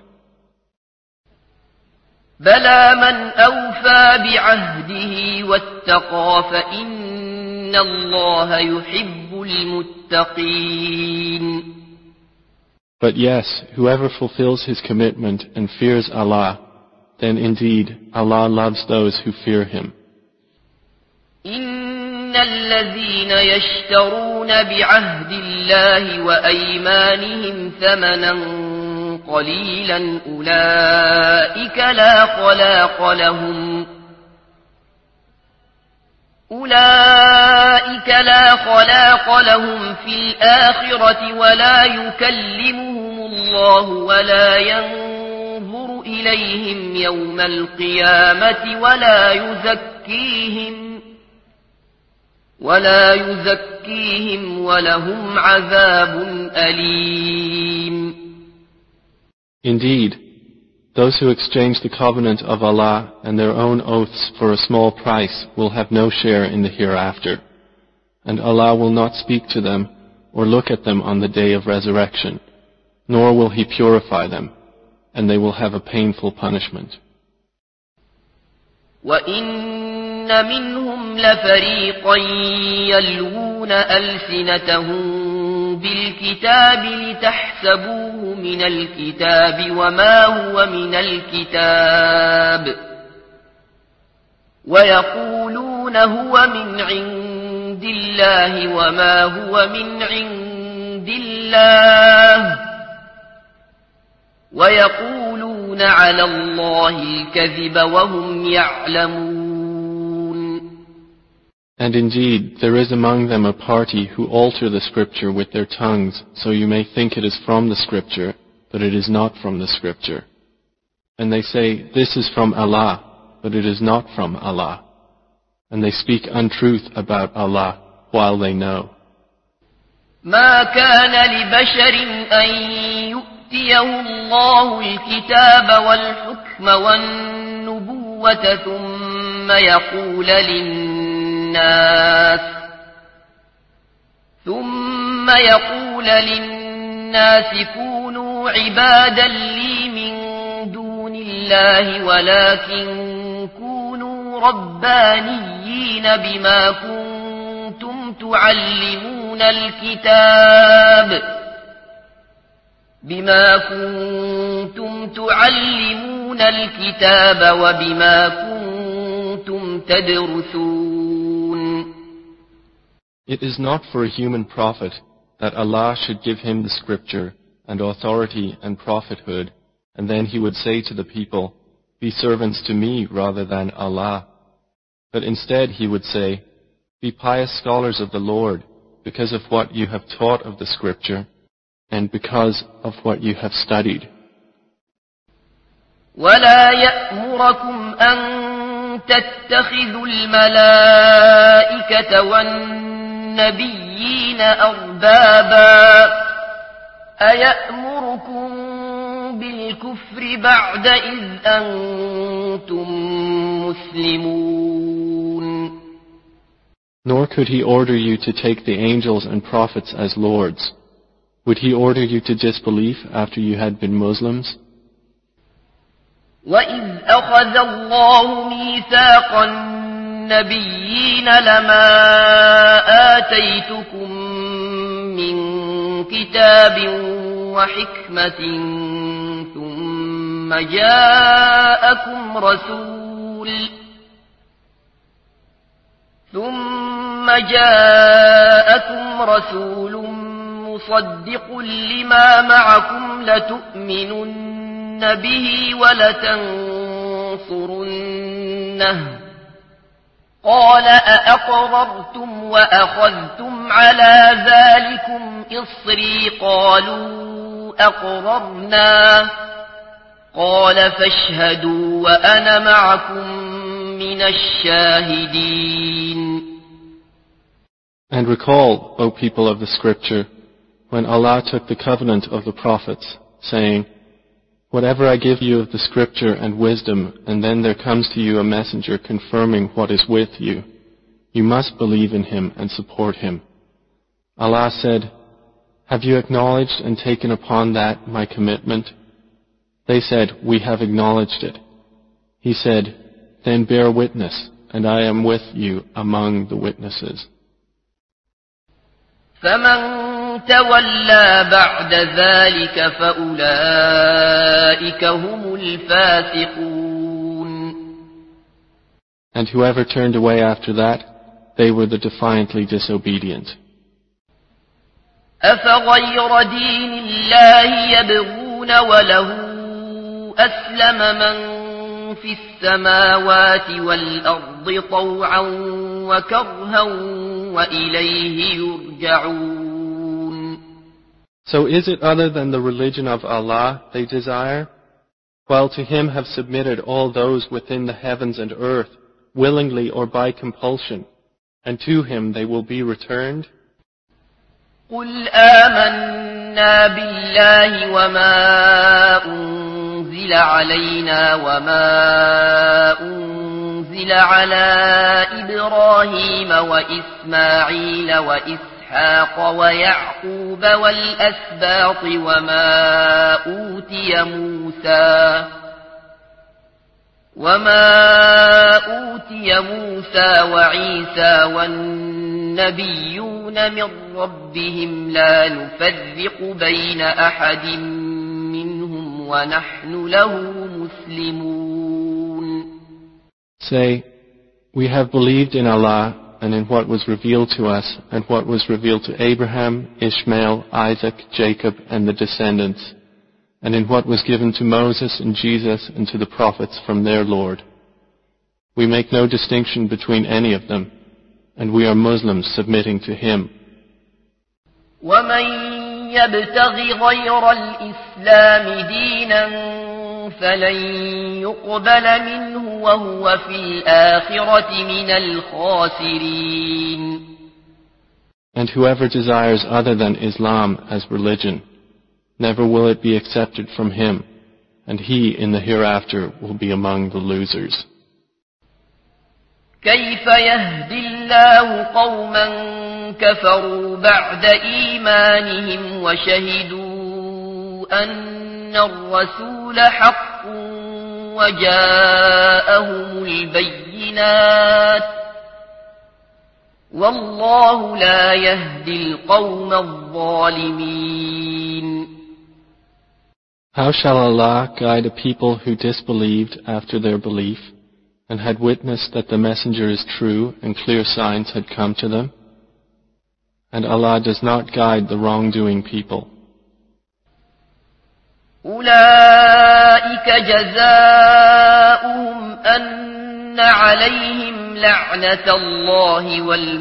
بلى من أوفى بعهده واتقى فإن الله يحب المتقين. But yes, whoever fulfills his commitment and fears Allah, then indeed Allah loves those who fear Him. إن الذين يشترون بعهد الله وأيمانهم ثمنا قليلا أولئك لا خلاق لهم أولئك لا خلاق لهم في الآخرة ولا يكلمهم الله ولا ينظر إليهم يوم القيامة ولا يزكيهم ولا يزكيهم ولهم عذاب أليم. Indeed, those who exchange the covenant of Allah and their own oaths for a small price will have no share in the hereafter, and Allah will not speak to them or look at them on the day of resurrection, nor will He purify them, and they will have a painful punishment. وَإِنَّ مِنْهُمْ لَفَرِيقًا يَلْوُونَ أَلْسِنَتَهُم بالكتاب لتحسبوه من الكتاب وما هو من الكتاب ويقولون هو من عند الله وما هو من عند الله ويقولون على الله الكذب وهم يعلمون. And indeed, there is among them a party who alter the scripture with their tongues, so you may think it is from the scripture, but it is not from the scripture. And they say, this is from Allah, but it is not from Allah. And they speak untruth about Allah while they know. ما كان لبشر أن يؤتيه الله الكتاب والحكم والنبوة ثم يقول للناس ثم يقول للناس كونوا عبادا لي من دون الله ولكن كونوا ربانيين بما كنتم تعلمون الكتاب بما كنتم تعلمون الكتاب وبما كنتم تدرسون. It is not for a human prophet that Allah should give him the scripture and authority and prophethood, and then he would say to the people, be servants to me rather than Allah. But instead he would say, be pious scholars of the Lord, because of what you have taught of the scripture, and because of what you have studied. ولا يأمركم أن تتخذوا الملائكة والنبيين أربابا أيأمركم بالكفر بعد إذ أنتم مسلمون. Nor could he order you to take the angels and prophets as lords. Would he order you to disbelief after you had been Muslims? وَإِذْ أَخَذَ اللَّهُ مِيثَاقَ النَّبِيِّينَ لَمَا آتَيْتُكُم مِّن كِتَابٍ وَحِكْمَةٍ ثُمَّ جَاءَكُمْ رَسُولٌ ثُمَّ جَاءَكُمْ رَسُولٌ مصدق لما معكم لتؤمنن به ولتنصرنه قال أأقررتم وأخذتم على ذلكم إصري قالوا أقررنا قال فاشهدوا وأنا معكم من الشاهدين. And recall, O people of the scripture, when Allah took the covenant of the prophets, saying, whatever I give you of the scripture and wisdom, and then there comes to you a messenger confirming what is with you, you must believe in him and support him. Allah said, have you acknowledged and taken upon that my commitment? They said, we have acknowledged it. He said, then bear witness, and I am with you among the witnesses. فمن تولى بعد ذلك فأولئك هم الفاسقون. And whoever turned away after that, they were the defiantly disobedient. أفغير دين الله يبغون وله أسلم من في السماوات والأرض طوعا وكرها وإليه يرجعون. So is it other than the religion of Allah they desire? While to him have submitted all those within the heavens and earth, willingly or by compulsion, and to him they will be returned? قل آمنا بالله وما أنزل علينا وما أنزل على إبراهيم وإسماعيل وإسحاق ويعقوب والأسباط وما أوتي موسى وما أوتي موسى وعيسى والنبيون من ربهم لا نفرق بين أحد منهم ونحن له مسلمون. Say, we have believed in Allah and in what was revealed to us and what was revealed to Abraham, Ishmael, Isaac, Jacob and the descendants, and in what was given to Moses and Jesus and to the prophets from their Lord. We make no distinction between any of them, and we are Muslims submitting to Him. وَمَن يَبْتَغِ غَيْرَ الْإِسْلَامِ دِينًا فَلَن يُقْبَلَ مِنْهُ وَهُوَ فِي الْآخِرَةِ مِنَ الْخَاسِرِينَ. And whoever desires other than Islam as religion, never will it be accepted from him, and he in the hereafter will be among the losers. كيف يهدي الله قوما كفروا بعد إيمانهم وشهدوا أن الرسول حق وجاءهم البينات والله لا يهدي القوم الظالمين. How shall Allah guide a people who disbelieved after their belief and had witnessed that the messenger is true and clear signs had come to them? And Allah does not guide the wrongdoing people. أولئك جزاؤهم أن عليهم لعنة الله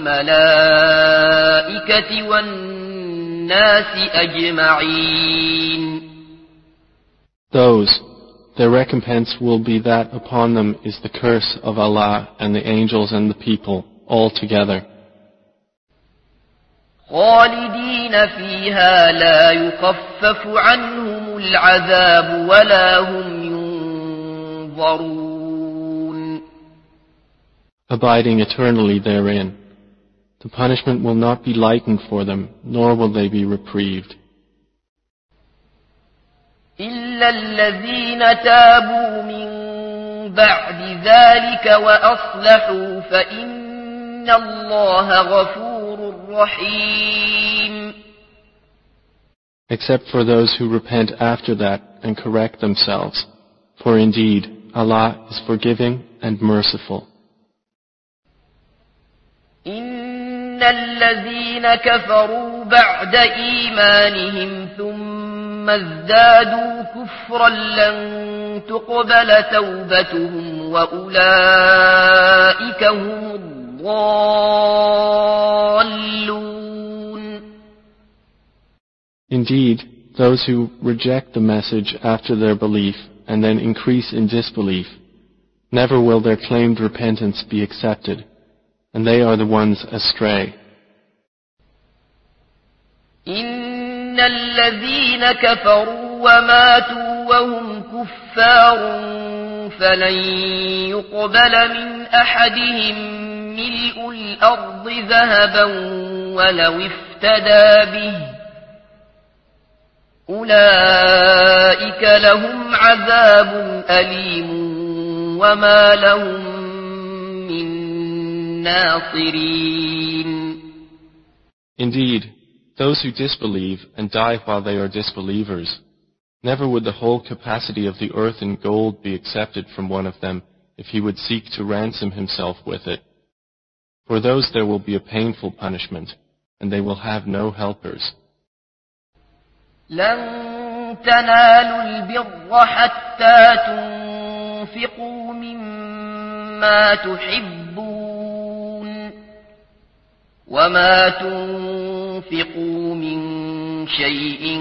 والملائكة والناس أجمعين. Those, their recompense will be that upon them is the curse of Allah and the angels and the people all together. خالدين فيها لا يخفف عنهم العذاب ولا هم ينظرون. Abiding eternally therein, the punishment will not be lightened for them, nor will they be reprieved. إلا الذين تابوا من بعد ذلك وأصلحوا فإن الله غفور رحيم. Except for those who repent after that and correct themselves, for indeed Allah is forgiving and merciful. إن الذين كفروا بعد إيمانهم ثم ثم ازدادوا كفرا لن تقبل توبتهم وأولئك هم الضالون. Indeed, those who reject the message after their belief and then increase in disbelief, never will their claimed repentance be accepted, and they are the ones astray. إن الذين كفروا وماتوا وهم كفار فلن يقبل من أحدهم ملء الأرض ذهبا ولو افتدى به أولئك لهم عذاب أليم وما لهم من ناصرين. Indeed, those who disbelieve and die while they are disbelievers, never would the whole capacity of the earth in gold be accepted from one of them if he would seek to ransom himself with it. For those there will be a painful punishment, and they will have no helpers. لن تنالوا البر حتى تنفقوا مما تحبون وما تنفقوا من شيء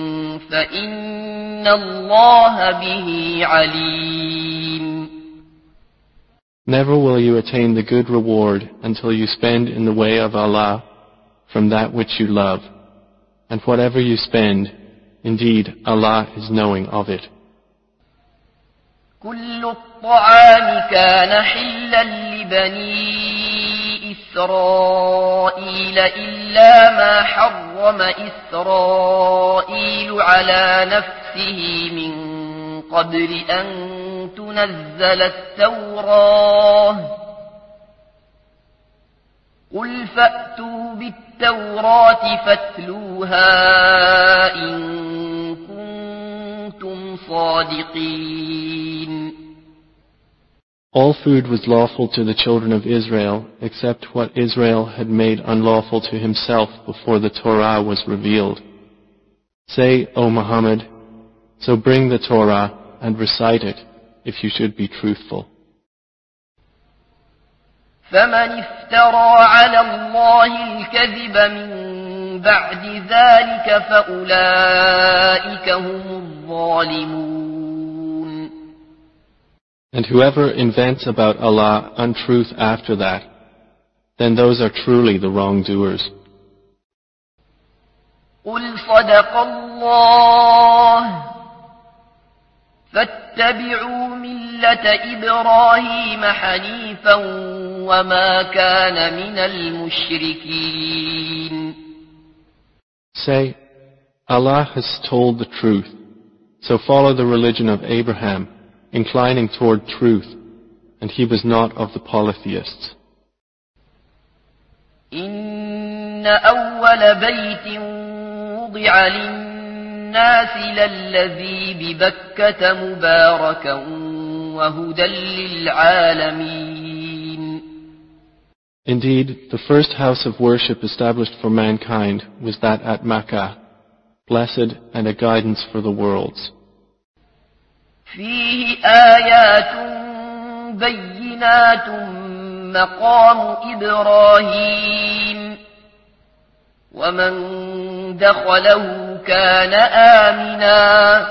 فإن الله به عليم. Never will you attain the good reward until you spend in the way of Allah from that which you love. And whatever you spend, indeed Allah is knowing of it. كل الطعام كان حلا لبني إسرائيل إلا ما حرم إسرائيل على نفسه من قبل أن تنزل التوراة قل فأتوا بالتوراة فاتلوها إن كنتم صادقين. All food was lawful to the children of Israel, except what Israel had made unlawful to himself before the Torah was revealed. Say, O Muhammad, so bring the Torah and recite it, if you should be truthful. فمن افترى على الله الكذب من بعد ذلك فأولئك هم الظالمون. And whoever invents about Allah untruth after that, then those are truly the wrongdoers. قل صدق الله فاتبعوا ملة إبراهيم حنيفا وما كان من المشركين. Say, Allah has told the truth, so follow the religion of Abraham, inclining toward truth, and he was not of the polytheists. إن أول بيت وضع للناس للذي ببكة مباركا وهدى للعالمين. Indeed, the first house of worship established for mankind was that at Makkah, blessed and a guidance for the worlds. فيه آيات بينات مقام إبراهيم ومن دخله كان آمنا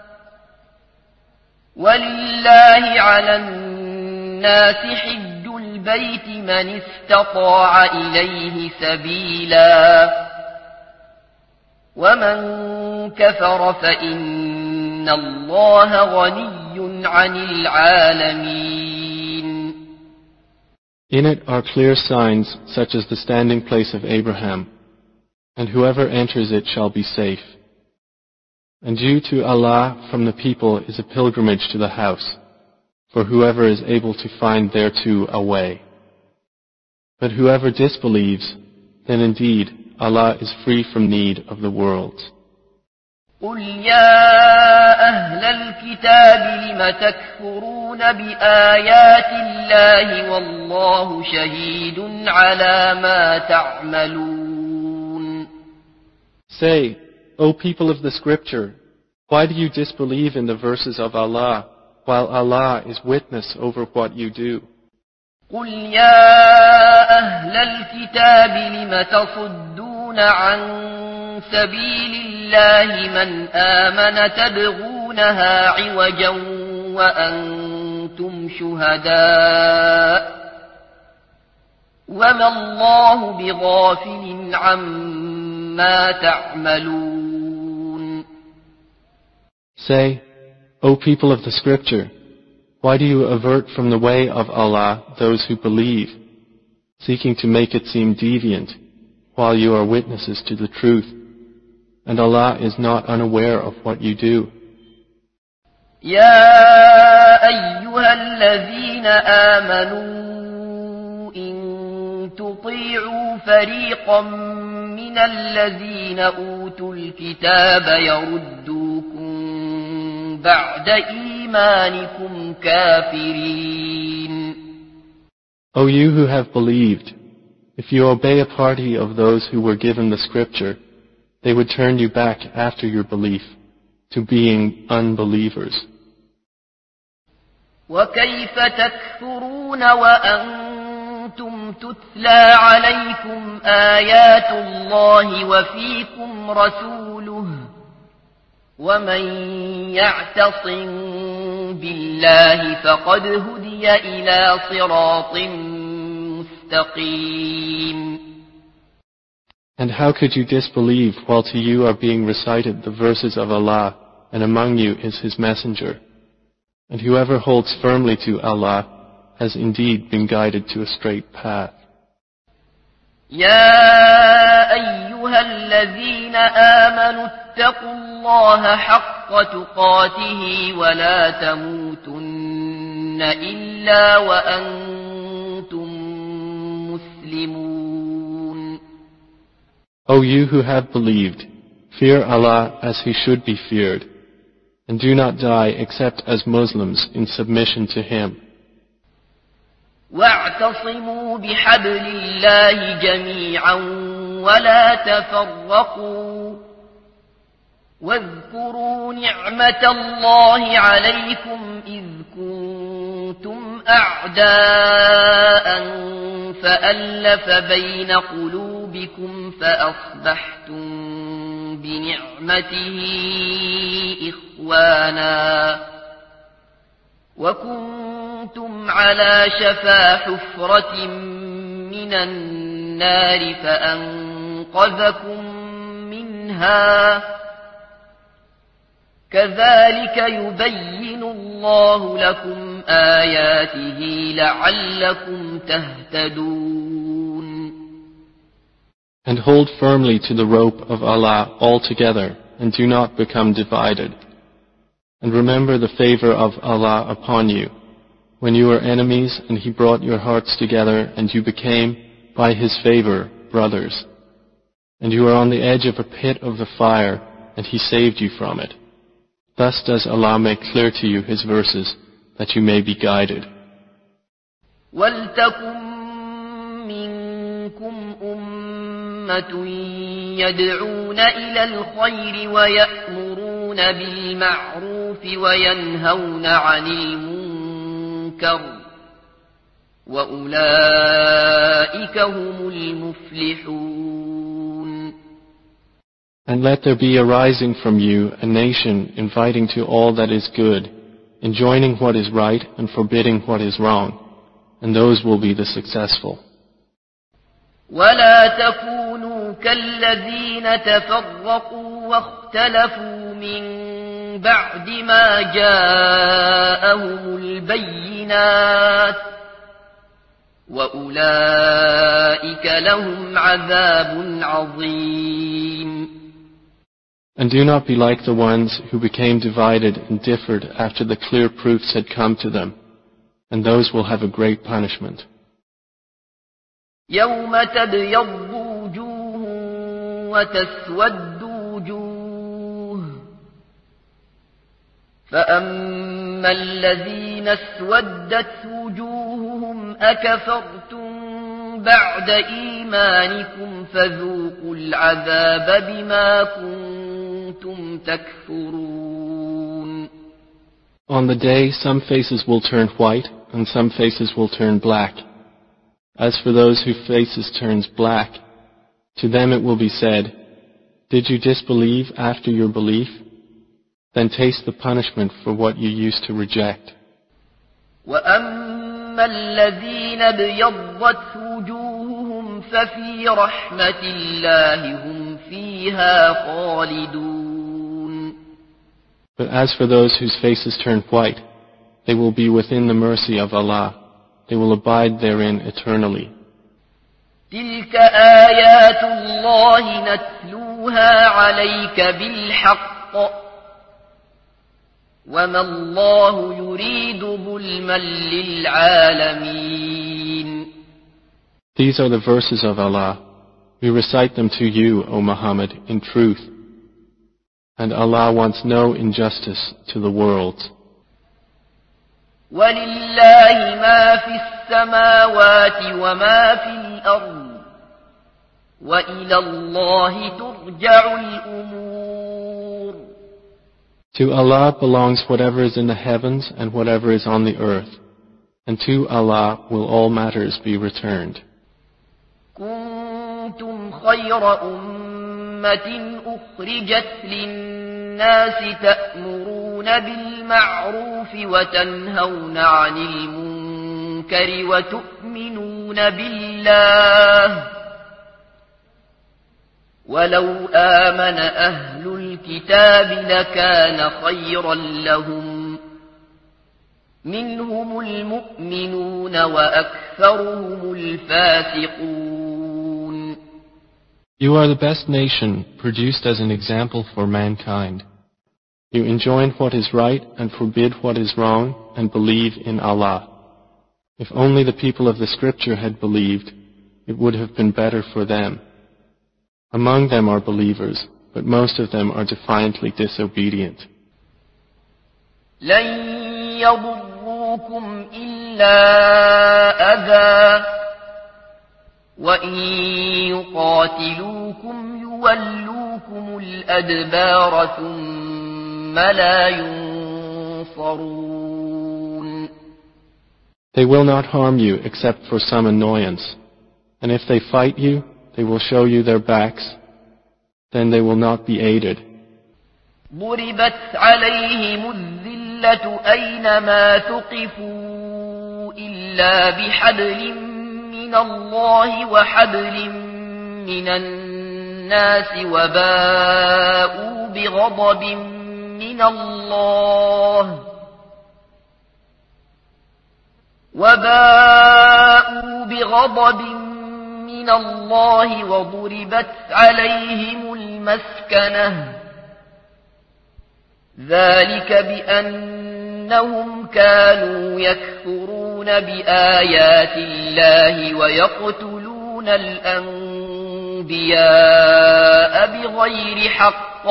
ولله على الناس حج البيت من استطاع إليه سبيلا ومن كفر فإن الله غني عن العالمين. In it are clear signs such as the standing place of Abraham, and whoever enters it shall be safe. And due to Allah from the people is a pilgrimage to the house, for whoever is able to find thereto a way. But whoever disbelieves, then indeed Allah is free from need of the worlds. قل يا أهل الكتاب لم تكفرون بآيات الله والله شهيد على ما تعملون. Say, O people of the scripture, why do you disbelieve in the verses of Allah, while Allah is witness over what you do? قل يا أهل الكتاب لم تصدون عن سبيل الله من آمن تبغونها عوجا وأنتم شهداء وما الله بغافل عما تعملون. Say, O people of the scripture, why do you avert from the way of Allah those who believe, seeking to make it seem deviant, while you are witnesses to the truth? And Allah is not unaware of what you do. يا أيها الذين آمنوا إن تطيعوا فريقا من الذين أوتوا الكتاب يردوكم بعد إيمانكم كافرين. O you who have believed, if you obey a party of those who were given the scripture, they would turn you back after your belief to being unbelievers. وكيف تكفرون وأنتم تتلى عليكم آيات الله وفيكم رسوله ومن يعتصم بالله فقد هدي إلى صراط مستقيم. And how could you disbelieve while to you are being recited the verses of Allah, and among you is His Messenger? And whoever holds firmly to Allah has indeed been guided to a straight path. يا أيها الذين آمنوا اتقوا الله حق تقاته ولا تموتن إلا وأنتم مسلمون. O you who have believed, fear Allah as He should be feared, and do not die except as Muslims in submission to Him. واعتصموا بحبل الله جميعا ولا تفرقوا واذكروا نعمة الله عليكم إذ كنتم أعداء فألف بين قلوبكم فأصبحتم بنعمته إخوانا وكنتم على شفا حفرة من النار فأنقذكم منها كذلك يبين الله لكم آياته لعلكم تهتدون. And hold firmly to the rope of Allah altogether, and do not become divided. And remember the favor of Allah upon you, when you were enemies and He brought your hearts together and you became, by His favor, brothers. And you were on the edge of a pit of the fire, and He saved you from it. Thus does Allah make clear to you His verses, that you may be guided. وَلْتَكُن مِّنكُمْ أُمَّةٌ يَدْعُونَ إِلَى الْخَيْرِ وَيَأْمُرُونَ بِالْمَعْرُوفِ وَيَنْهَوْنَ عَنِ الْمُنكَرِ وَأُولَئِكَ هُمُ الْمُفْلِحُونَ. And let there be arising from you a nation inviting to all that is good, enjoining what is right and forbidding what is wrong, and those will be the successful. ولا تكونوا كالذين تفرقوا واختلفوا من بعد ما جاءهم البينات وأولئك لهم عذاب عظيم. And do not be like the ones who became divided and differed after the clear proofs had come to them, and those will have a great punishment. يوم تبيض وجوه وتسود وجوه فأما الذين اسودت وجوههم أكفرتم بعد إيمانكم فذوقوا العذاب بما كنتم تكفرون. On the day some faces will turn white and some faces will turn black. As for those whose faces turns black, to them it will be said, did you disbelieve after your belief? Then taste the punishment for what you used to reject. وَأَمَّا الَّذِينَ ابْيَضَّتْ وُجُوهُهُمْ فَفِي رَحْمَةِ اللَّهِ هُمْ فِيهَا خَالِدُونَ. But as for those whose faces turn white, they will be within the mercy of Allah. They will abide therein eternally. تِلْكَ آيَاتُ اللَّهِ نَتْلُوهَا عَلَيْكَ بِالْحَقِّ وَمَا اللَّهُ يُرِيدُ ظُلْمًا لِلْعَالَمِينَ. These are the verses of Allah. We recite them to you, O Muhammad, in truth. And Allah wants no injustice to the worlds. وَلِلَّهِ مَا فِي السَّمَاوَاتِ وَمَا فِي الْأَرْضِ وَإِلَى اللَّهِ تُرْجَعُ الْأُمُورُ. To Allah belongs whatever is in the heavens and whatever is on the earth, and to Allah will all matters be returned. كُنتُمْ خَيْرَ أُمَّةٍ أُخْرِجَتْ لِلنَّاسِ تَأْمُرُونَ بِالْمَعْرُوفِ وَتَنْهَوْنَ عَنِ الْمُنكَرِ وَتُؤْمِنُونَ بِاللَّهِ وَلَوْ آمَنَ أَهْلُ الْكِتَابِ لَكَانَ خَيْرًا لَهُمْ مِنْهُمُ الْمُؤْمِنُونَ وَأَكْثَرُهُمُ الْفَاسِقُونَ. You are the best nation produced as an example for mankind. You enjoin what is right and forbid what is wrong and believe in Allah. If only the people of the scripture had believed, it would have been better for them. Among them are believers, but most of them are defiantly disobedient. لن يضروكم إلا أذى وإن يقاتلوكم يولوكم الأدبار ثم لا ينصرون. They will not harm you except for some annoyance, and if they fight you, they will show you their backs, then they will not be aided. ضربت عليهم الذلة أينما ثقفوا إلا بحبل من الله وحبل من الناس وباءوا بغضب من الله وباءوا بغضب من من الله وضربت عليهم المسكنة ذلك بأنهم كانوا يكفرون بآيات الله ويقتلون الأنبياء بغير حق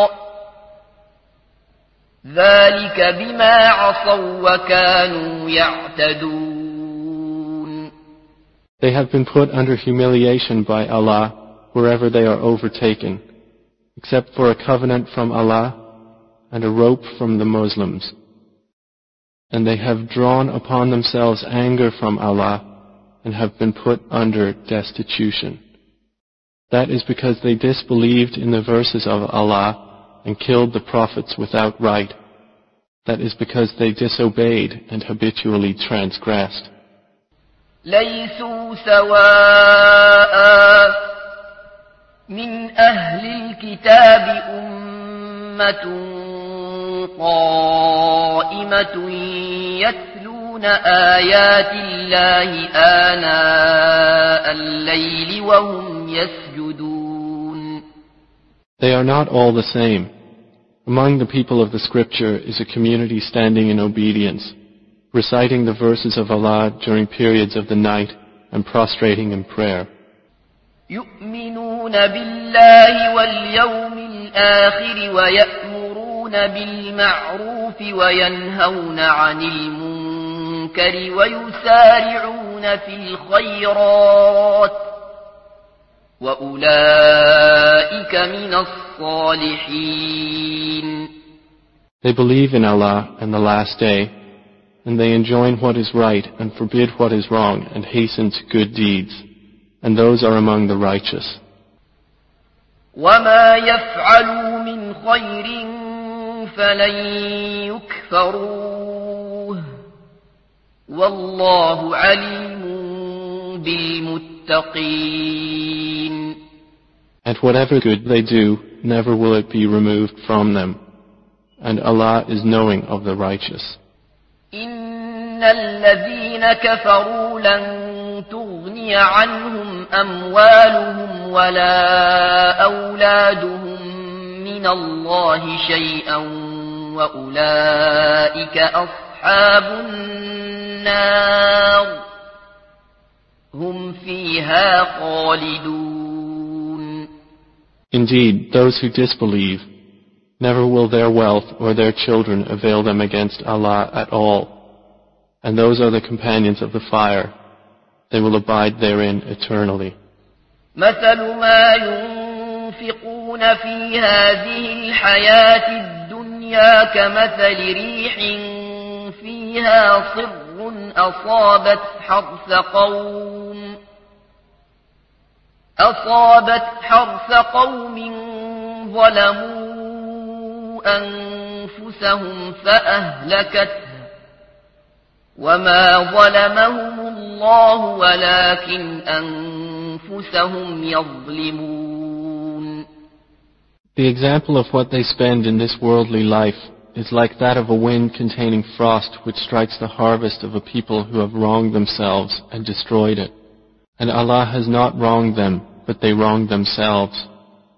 ذلك بما عصوا وكانوا يعتدون. They have been put under humiliation by Allah wherever they are overtaken, except for a covenant from Allah and a rope from the Muslims. And they have drawn upon themselves anger from Allah and have been put under destitution. That is because they disbelieved in the verses of Allah and killed the prophets without right. That is because they disobeyed and habitually transgressed. ليسوا سواء من أهل الكتاب أمة قائمة يتلون آيات الله آناء الليل وهم يسجدون. They are not all the same. Among the people of the scripture is a community standing in obedience, reciting the verses of Allah during periods of the night and prostrating in prayer. يؤمنون بالله واليوم الآخر ويأمرون بالمعروف وينهون عن المنكر ويسارعون في الخيرات وأولئك من الصالحين. They believe in Allah and the last day, and they enjoin what is right and forbid what is wrong and hasten to good deeds, and those are among the righteous. وما يفعلوا من خير فلن يكفروه والله عليم بالمتقين. And whatever good they do, never will it be removed from them, and Allah is knowing of the righteous. إن الذين كفروا لن تغني عنهم أموالهم ولا أولادهم من الله شيئا وأولئك أصحاب النار هم فيها خالدون. Indeed, those who disbelieve, never will their wealth or their children avail them against Allah at all. And those are the companions of the fire. They will abide therein eternally. مثل ما ينفقون في هذه الحياة الدنيا كمثل ريح فيها صر أصابت حرث قوم أصابت حرث قوم ظلموا أنفسهم فأهلكته وما ظلمهم الله ولكن أنفسهم يظلمون. The example of what they spend in this worldly life is like that of a wind containing frost which strikes the harvest of a people who have wronged themselves and destroyed it. And Allah has not wronged them, but they wronged themselves.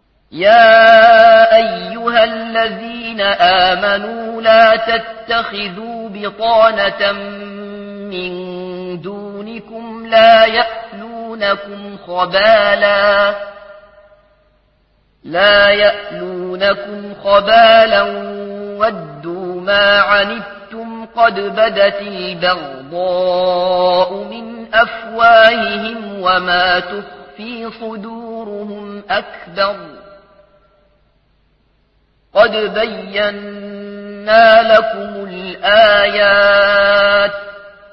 يا أيها الذين آمنوا لا تتخذوا بطانة من دونكم لا يألونكم خبالا لا يألونكم خبالا ودوا ما عنتم قد بدت البغضاء من أفواههم وما تخفي صدورهم أكبر قد بينا لكم الآيات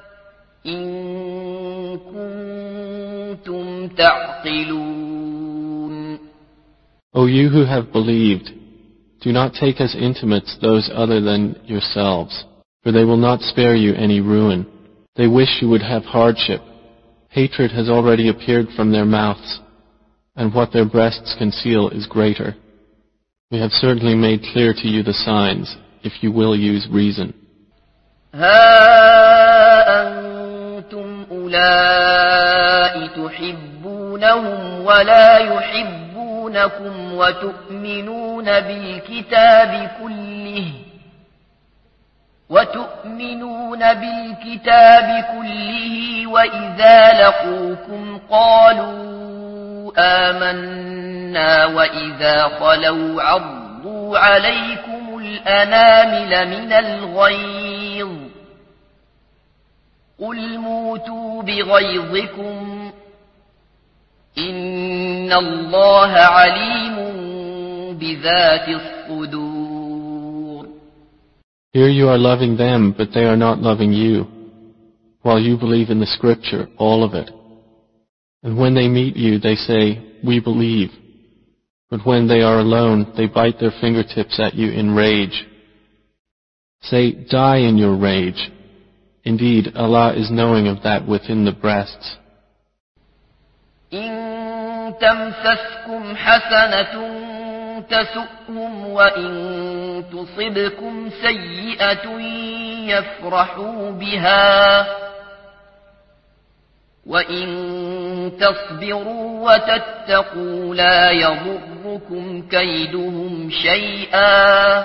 إن كنتم تعقلون. O you who have believed, do not take as intimates those other than yourselves, for they will not spare you any ruin. They wish you would have hardship. Hatred has already appeared from their mouths, and what their breasts conceal is greater. We have certainly made clear to you the signs, if you will use reason. ها أنتم أولئك تحبون تحبونهم ولا يحبونكم وتؤمنون بالكتاب كله وتؤمنون بالكتاب كله وإذا لقوكم قالوا آمنا وإذا خلوا عضوا عليكم الأنامل من الغيظ قل موتوا بغيظكم إن الله عليم بذات الصدور. Here you are loving them, but they are not loving you, while you believe in the scripture, all of it. And when they meet you, they say, we believe. But when they are alone, they bite their fingertips at you in rage. Say, die in your rage. Indeed, Allah is knowing of that within the breasts. إن تمسسكم حسنة تسؤهم وإن تصبكم سيئة يفرحوا بها وإن تصبروا وتتقوا لا يضركم كيدهم شيئا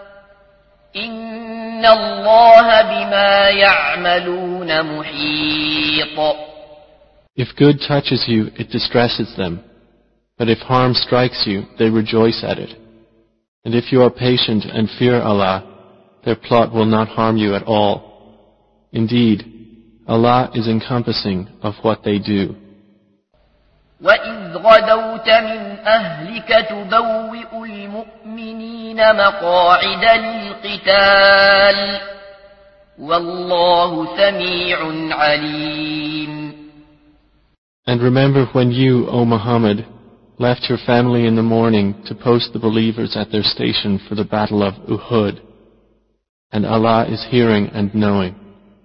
إن الله بما يعملون محيط. If good touches you, it distresses them. But if harm strikes you, they rejoice at it. And if you are patient and fear Allah, their plot will not harm you at all. Indeed, Allah is encompassing of what they do. وَإِذْ غَدَوْتَ مِنْ أَهْلِكَ تُبَوِّئُ الْمُؤْمِنِينَ مَقَاعِدَ لِلْقِتَالِ وَاللَّهُ سَمِيعٌ عَلِيمٌ. And remember when you, O Muhammad, left your family in the morning to post the believers at their station for the battle of Uhud. And Allah is hearing and knowing.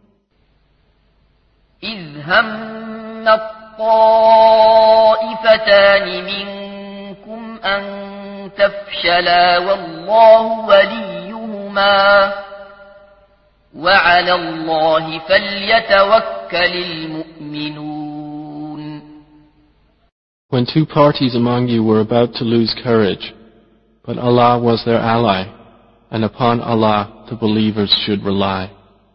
إِذْ هَمَّ الطَّائِفَتَانِ مِنْكُمْ أَنْ تَفْشَلَا وَاللَّهُ وَلِيُّهُمَا وَعَلَى اللَّهِ فَلْيَتَوَكَّلِ الْمُؤْمِنُونَ. When two parties among you were about to lose courage, but Allah was their ally, and upon Allah the believers should rely.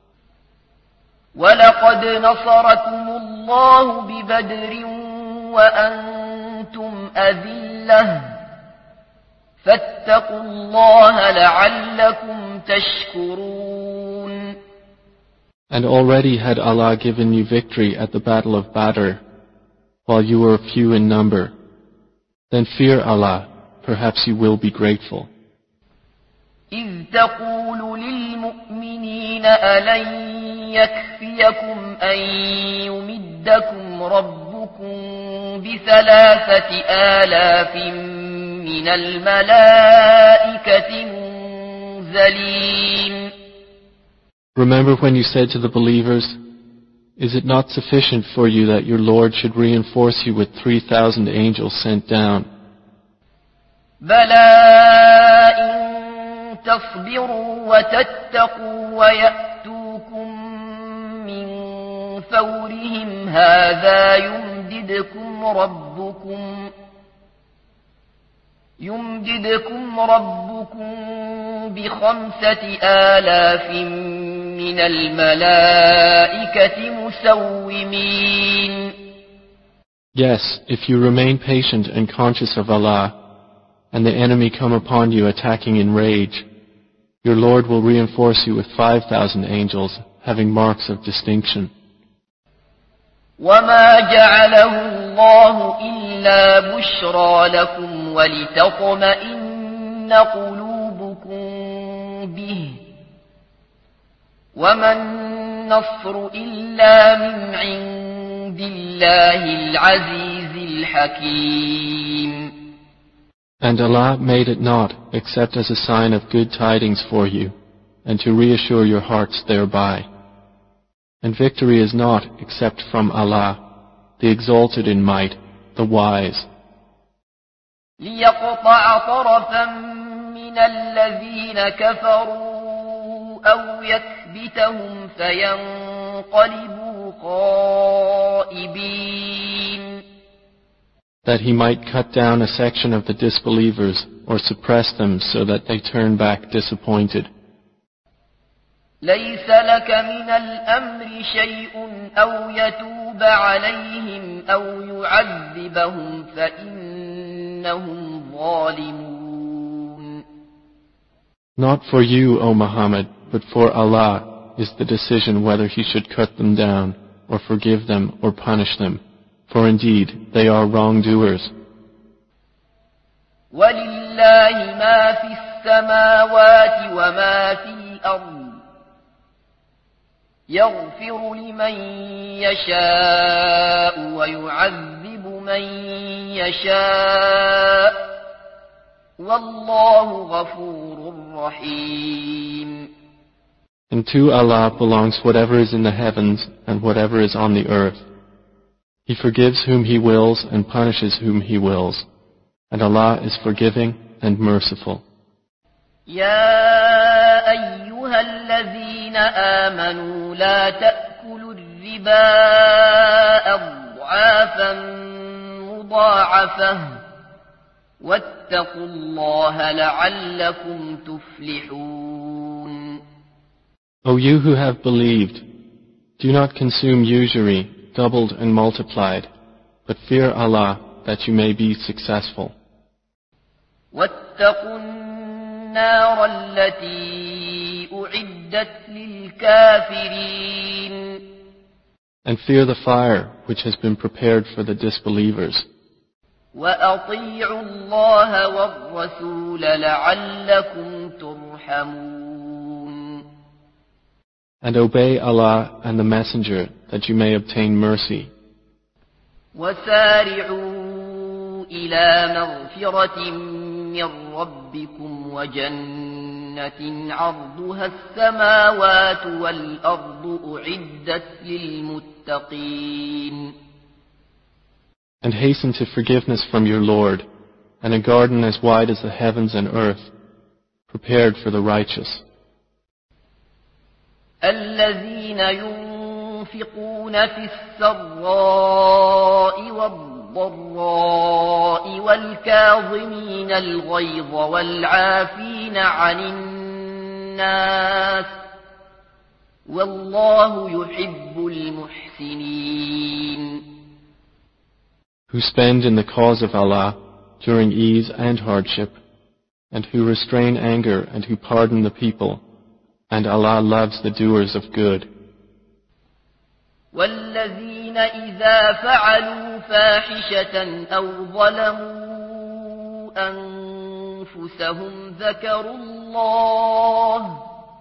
وَلَقَدْ نَصَرَكُمُ اللَّهُ بِبَدْرٍ وَأَنْتُمْ أَذِلَّةٌ فَاتَّقُوا اللَّهَ لَعَلَّكُمْ تَشْكُرُونَ. And already had Allah given you victory at the battle of Badr, while you were few in number. Then fear Allah, perhaps you will be grateful. إِذْ تَقُولُ لِلْمُؤْمِنِينَ أَلَنْ يَكْفِيَكُمْ أَنْ يُمِدَّكُمْ رَبُّكُمْ بِثَلَاثَةِ آلَافٍ مِنَ الْمَلَائِكَةِ مُنْزَلِينَ. Remember when you said to the believers, is it not sufficient for you that your Lord should reinforce you with three thousand angels sent down? بَلَى إِن تَصْبِرُوا وَتَتَّقُوا وَيَأْتُوكُم مِّن فَوْرِهِمْ هَٰذَا يُمْدِدْكُمْ رَبُّكُمْ يُمْدِدْكُمْ رَبُّكُم بِخَمْسَةِ آلَافٍ مِّنَ الْمَلَائِكَةِ مُسَوِّمِينَ. Yes, if you remain patient and conscious of Allah, and the enemy come upon you attacking in rage, your Lord will reinforce you with five thousand angels having marks of distinction. وَمَا جَعَلَهُ اللَّهُ إِلَّا بُشْرَى لَكُمْ وَلِتَطْمَئِنَّ قُلُوبُكُم بِهِ وَمَا النَّصْرُ إِلَّا مِنْ عِندِ اللَّهِ الْعَزِيزِ الْحَكِيمِ. And Allah made it not except as a sign of good tidings for you, and to reassure your hearts thereby. And victory is not except from Allah, the exalted in might, the wise. لِيَقْطَعَ طَرَفًا مِّنَ الَّذِينَ كَفَرُوا أَوْ يَكْبِتَهُمْ فَيَنقَلِبُوا خَائِبِينَ. that he might cut down a section of the disbelievers or suppress them so that they turn back disappointed. ليس لك من الأمر شيء أو يتوب عليهم أو يعذبهم فإنهم ظالمون. Not for you, O Muhammad, but for Allah is the decision whether He should cut them down or forgive them or punish them, for indeed they are wrongdoers. وَلِلَّهِ مَا فِي السَّمَاوَاتِ وَمَا فِي الْأَرْضِ يَغْفِرُ لِمَن يَشَاءُ وَيُعَذِّبُ مَن يَشَاءُ وَاللَّهُ غَفُورٌ رَّحِيمٌ. And to Allah belongs whatever is in the heavens and whatever is on the earth. He forgives whom He wills and punishes whom He wills. And Allah is forgiving and merciful. يا أيها الذين آمنوا لا تأكلوا الربا أضعافا مضاعفة واتقوا الله لعلكم تفلحون. O you who have believed, do not consume usury doubled and multiplied, but fear Allah that you may be successful. واتقوا النار التي أعدت للكافرين. And fear the fire which has been prepared for the disbelievers. وأطيعوا الله والرسول لعلكم ترحمون. And obey Allah and the Messenger that you may obtain mercy. وسارعوا إلى مغفرة من ربكم وجنة عرضها السماوات والأرض أعدت للمتقين. And hasten to forgiveness from your Lord, and a garden as wide as the heavens and earth, prepared for the righteous. الذين ينفقون في السراء والضراء والكاظمين الغيظ والعافين عن الناس والله يحب المحسنين. Who spend in the cause of Allah during ease and hardship, and who restrain anger and who pardon the people, and Allah loves the doers of good. والذين إذا فعلوا فاحشة أو ظلموا أنفسهم ذكروا الله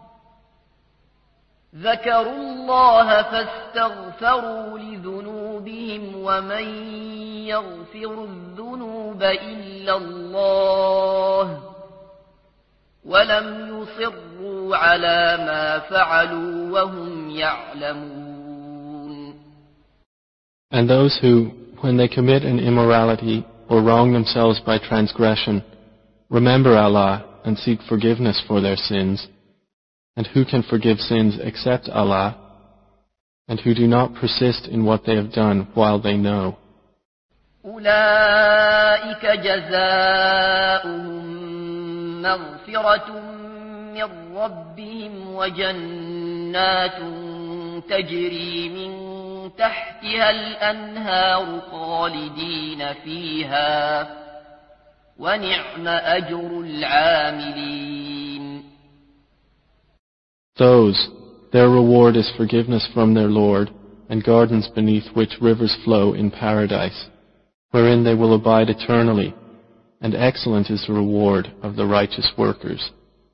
ذكروا الله فاستغفروا لذنوبهم ومن يغفر الذنوب إلا الله ولم يصروا على ما فعلوا وهم يعلمون. And those who, when they commit an immorality or wrong themselves by transgression, remember Allah and seek forgiveness for their sins, and who can forgive sins except Allah, and who do not persist in what they have done while they know. أولئك جزاؤهم مغفرة من ربهم وجنات تجري من تحتها الأنهار خالدين فيها ونعم أجر العاملين. Those, their reward is forgiveness from their Lord, and gardens beneath which rivers flow in paradise, wherein they will abide eternally, and excellent is the reward of the righteous workers.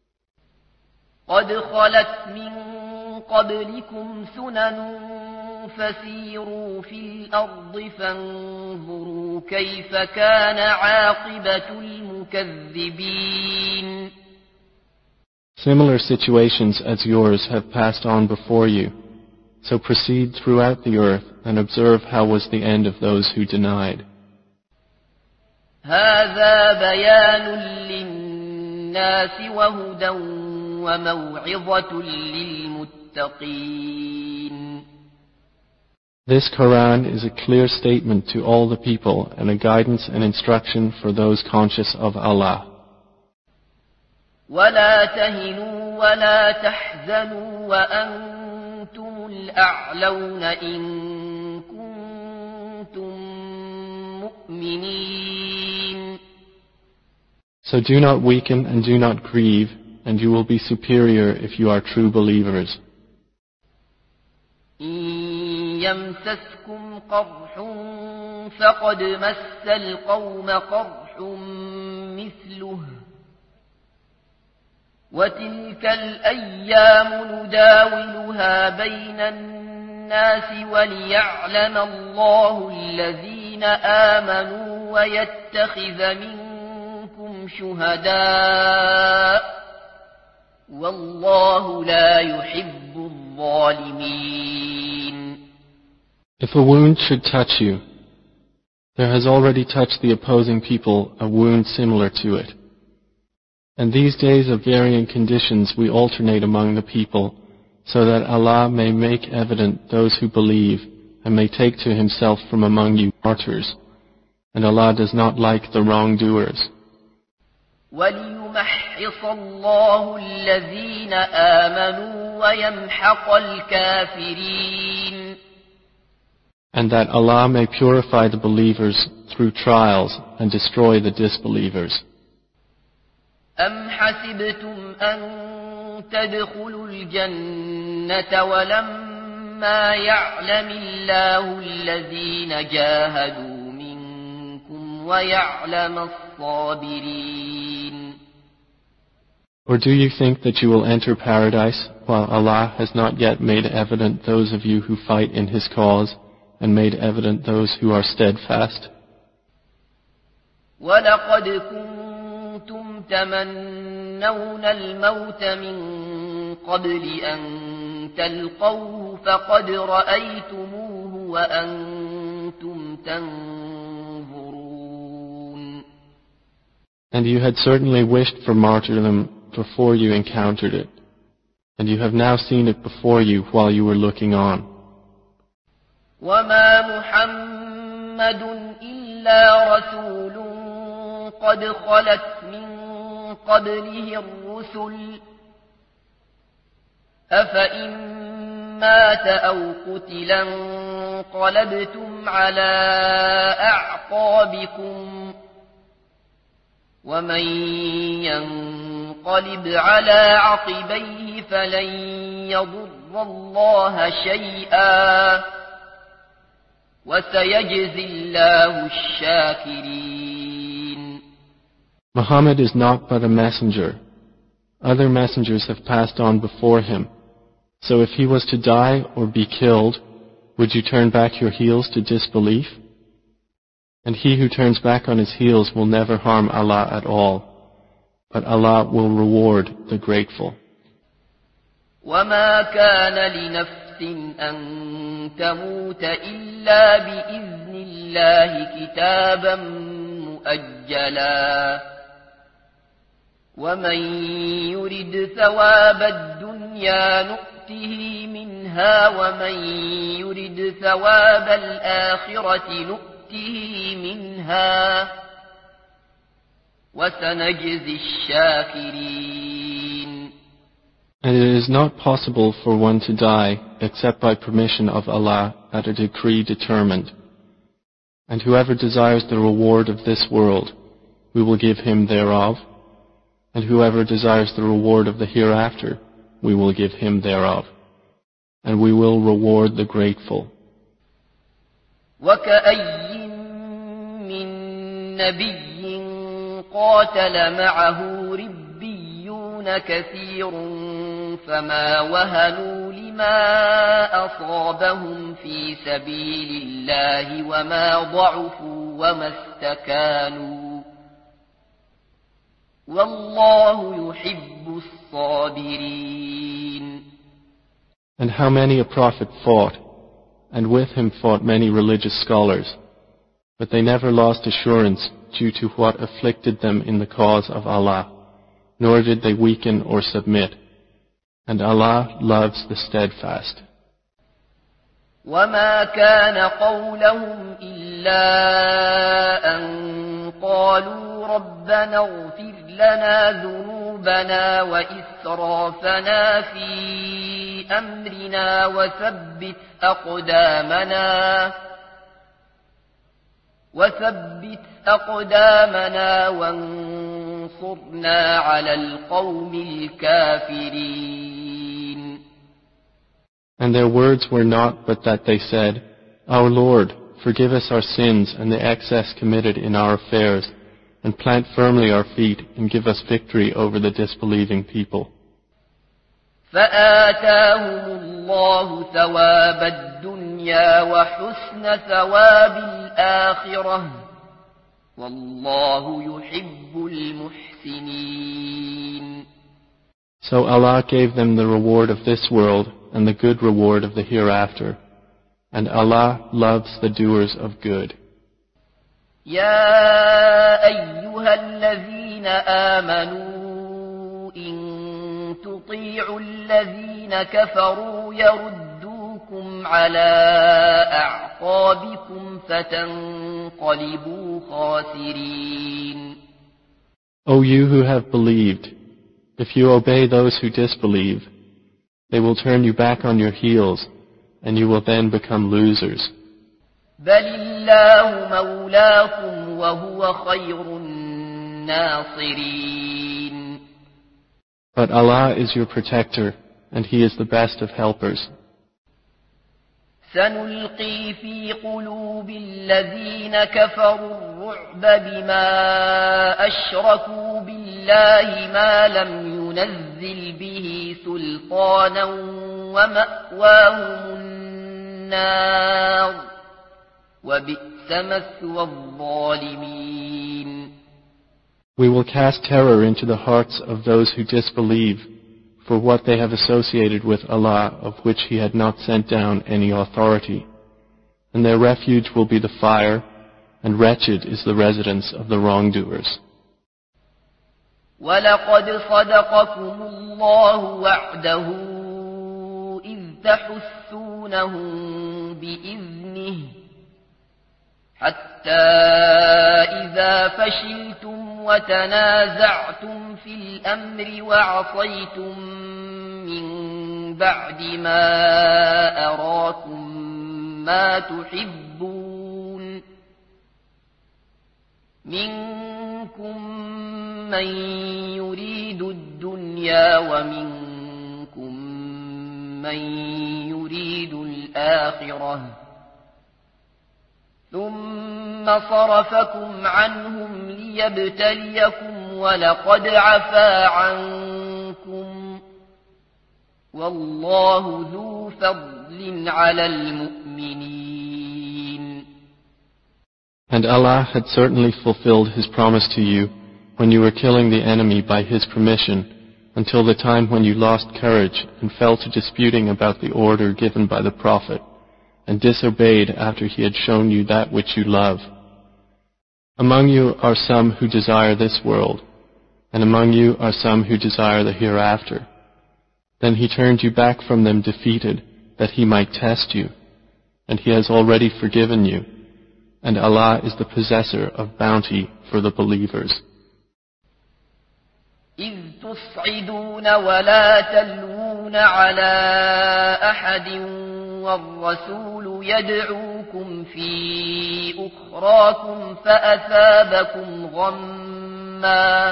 قد خلت من قبلكم سنن فسيروا في الأرض فانظروا كيف كان عاقبة المكذبين. Similar situations as yours have passed on before you, so proceed throughout the earth and observe how was the end of those who denied. هذا بيان للناس وهدى وموعظة للمتقين. This Quran is a clear statement to all the people and a guidance and instruction for those conscious of Allah. ولا تهنوا ولا تحزنوا وأنتم الأعلون إن كنتم مؤمنين. So do not weaken and do not grieve, and you will be superior if you are true believers. إن يمسسكم قرح فقد مس القوم قرح مثله وتلك الأيام نداولها بين الناس وليعلم الله الذين آمنوا ويتخذ منكم شهداء والله لا يحب الظالمين. If a wound should touch you, there has already touched the opposing people a wound similar to it. And these days of varying conditions we alternate among the people, so that Allah may make evident those who believe, and may take to Himself from among you martyrs. And Allah does not like the wrongdoers. وَلِيُمَحِّصَ اللَّهُ الَّذِينَ آمَنُوا وَيَمْحَقَ الْكَافِرِينَ. And that Allah may purify the believers through trials and destroy the disbelievers. أَمْ حَسِبْتُمْ أَن تَدْخُلُوا الْجَنَّةَ وَلَمَّا يَعْلَمِ اللَّهُ الَّذِينَ جَاهَدُوا مِنكُمْ وَيَعْلَمَ الصَّابِرِينَ. Or do you think that you will enter paradise while Allah has not yet made evident those of you who fight in His cause, and made evident those who are steadfast? وَلَقَدْ كُنْتُمْ تَمَنَّوْنَ الْمَوْتَ مِنْ قَبْلِ أَنْ تَلْقَوْهُ فَقَدْ رَأَيْتُمُوهُ وَأَنْتُمْ تَنْظُرُونَ. And you had certainly wished for martyrdom before you encountered it, and you have now seen it before you while you were looking on. وَمَا مُحَمَّدٌ إِلَّا رَسُولٌ قَدْ خَلَتْ مِنْ قَبْلِهِ الرُّسُلُ أَفَإِنْ مَاتَ أَوْ قُتِلَ انقَلَبْتُمْ عَلَى أَعْقَابِكُمْ وَمَنْ يَنقَلِبْ عَلَى عَقِبَيْهِ فَلَنْ يَضُرَّ اللَّهَ شَيْئًا وَسَيَجْزِي اللَّهُ الشَّاكِرِينَ. Muhammad is not but a messenger. Other messengers have passed on before him. So if he was to die or be killed, would you turn back your heels to disbelief? And he who turns back on his heels will never harm Allah at all, but Allah will reward the grateful. وَمَا كَانَ لِنَفْسٍ أَن تَمُوتَ إِلَّا بِإِذْنِ اللَّهِ كِتَابًا مُؤَجَّلًا وَمَن يُرِدْ ثَوَابَ الدُّنْيَا نُؤْتِهِ مِنْهَا وَمَن يُرِدْ ثَوَابَ الْآخِرَةِ نُؤْتِهِ مِنْهَا وَسَنَجْزِي الشَّاكِرِينَ. And it is not possible for one to die except by permission of Allah at a decree determined. And whoever desires the reward of this world, we will give him thereof. And whoever desires the reward of the hereafter, we will give him thereof. And we will reward the grateful. وَكَأَيٍّ مِّن نَّبِيٍّ قَاتَلَ مَعَهُ رِبِّيُّونَ كَثِيرٌ فما وهنوا لما أصابهم في سبيل الله وما ضعفوا وما استكانوا والله يحب الصابرين. And how many a prophet fought, and with him fought many religious scholars, but they never lost assurance due to what afflicted them in the cause of Allah, nor did they weaken or submit. And Allah loves the steadfast. وما كان قولهم إلا أن قالوا ربنا اغفر لنا ذنوبنا وإسرافنا في أمرنا وثبت أقدامنا وثبت أقدامنا وانصرنا على القوم الكافرين. And their words were not but that they said, Our Lord, forgive us our sins and the excess committed in our affairs, and plant firmly our feet and give us victory over the disbelieving people. فآتاهم الله ثواب الدنيا وحسن ثواب الآخرة والله يحب المحسنين. So Allah gave them the reward of this world and the good reward of the hereafter, and Allah loves the doers of good. يا أيها الذين آمنوا إن تطيعوا الذين كفروا يردوكم على أعقابكم فتنقلبوا خاسرين. O you who have believed, if you obey those who disbelieve, they will turn you back on your heels, and you will then become losers. بل الله مولاكم وهو خير الناصرين. But Allah is your protector, and He is the best of helpers. سنلقي في قلوب الذين كفروا الرعب بما أشركوا بالله ما لم ينزل به سلطانا ومأواهم النار وبئس مثوى الظالمين. We will cast terror into the hearts of those who disbelieve for what they have associated with Allah, of which He had not sent down any authority. And their refuge will be the fire, and wretched is the residence of the wrongdoers. وَلَقَدْ صَدَقَكُمُ اللَّهُ وَعْدَهُ إِذْ تَحُسُّونَهُم بِإِذْنِهِ حَتَّى إِذَا فَشِلْتُمْ وتنازعتم في الأمر وعصيتم من بعد ما أراكم ما تحبون منكم من يريد الدنيا ومنكم من يريد الآخرة ثم صرفكم عنهم ليبتليكم ولقد عفا عنكم والله ذو فضل على المؤمنين. And Allah had certainly fulfilled His promise to you when you were killing the enemy by His permission, until the time when you lost courage and fell to disputing about the order given by the Prophet, and disobeyed after he had shown you that which you love. Among you are some who desire this world, and among you are some who desire the hereafter. Then He turned you back from them defeated, that He might test you, and He has already forgiven you, and Allah is the possessor of bounty for the believers. إذ تصعدون ولا تلوون على أحد والرسول يدعوكم في أخراكم فأثابكم غما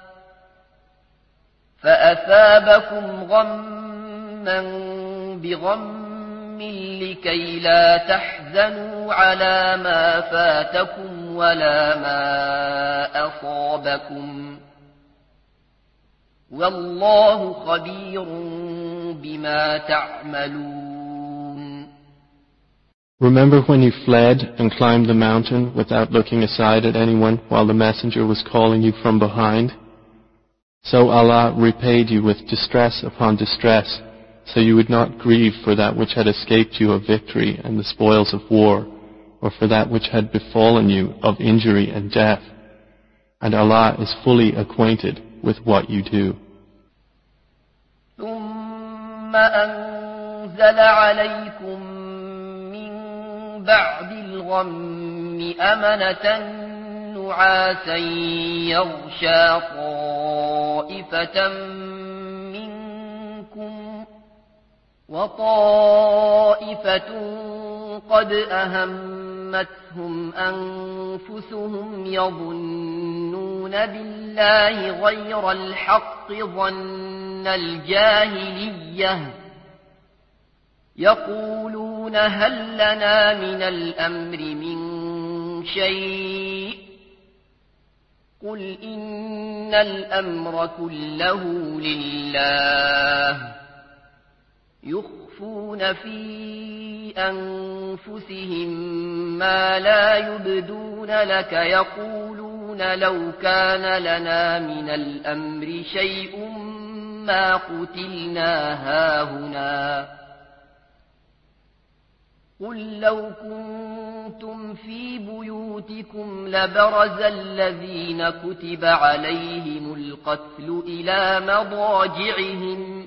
فأثابكم غما بغم لكي لا تحزنوا على ما فاتكم ولا ما أصابكم والله خبير بما تعملون. Remember when you fled and climbed the mountain without looking aside at anyone while the messenger was calling you from behind? So Allah repaid you with distress upon distress, so you would not grieve for that which had escaped you of victory and the spoils of war, or for that which had befallen you of injury and death. And Allah is fully acquainted with what you do. ثم أنزل عليكم بعد الغم أمنة نعاسا يغشى طائفة منكم وطائفة قد أهمتهم أنفسهم يظنون بالله غير الحق ظن الجاهلية يقولون هل لنا من الأمر من شيء قل إن الأمر كله لله يخفون في أنفسهم ما لا يبدون لك يقولون لو كان لنا من الأمر شيء ما قتلنا هاهنا قل لو كنتم في بيوتكم لبرز الذين كتب عليهم القتل إلى مضاجعهم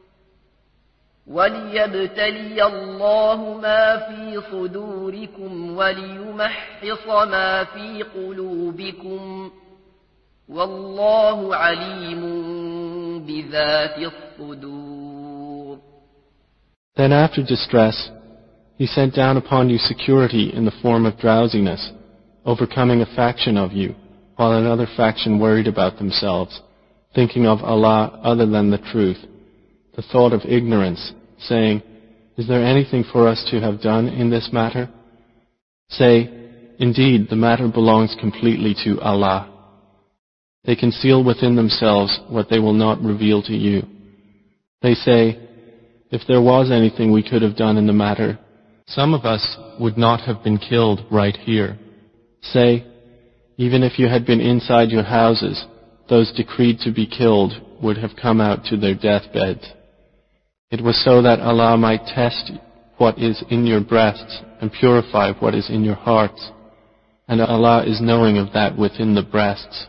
وليبتلي الله ما في صدوركم وليمحص ما في قلوبكم والله عليم بذات الصدور. Then after distress, He sent down upon you security in the form of drowsiness, overcoming a faction of you, while another faction worried about themselves, thinking of Allah other than the truth, the thought of ignorance, saying, Is there anything for us to have done in this matter? Say, Indeed, the matter belongs completely to Allah. They conceal within themselves what they will not reveal to you. They say, If there was anything we could have done in the matter, some of us would not have been killed right here. Say, even if you had been inside your houses, those decreed to be killed would have come out to their deathbeds. It was so that Allah might test what is in your breasts and purify what is in your hearts. And Allah is knowing of that within the breasts.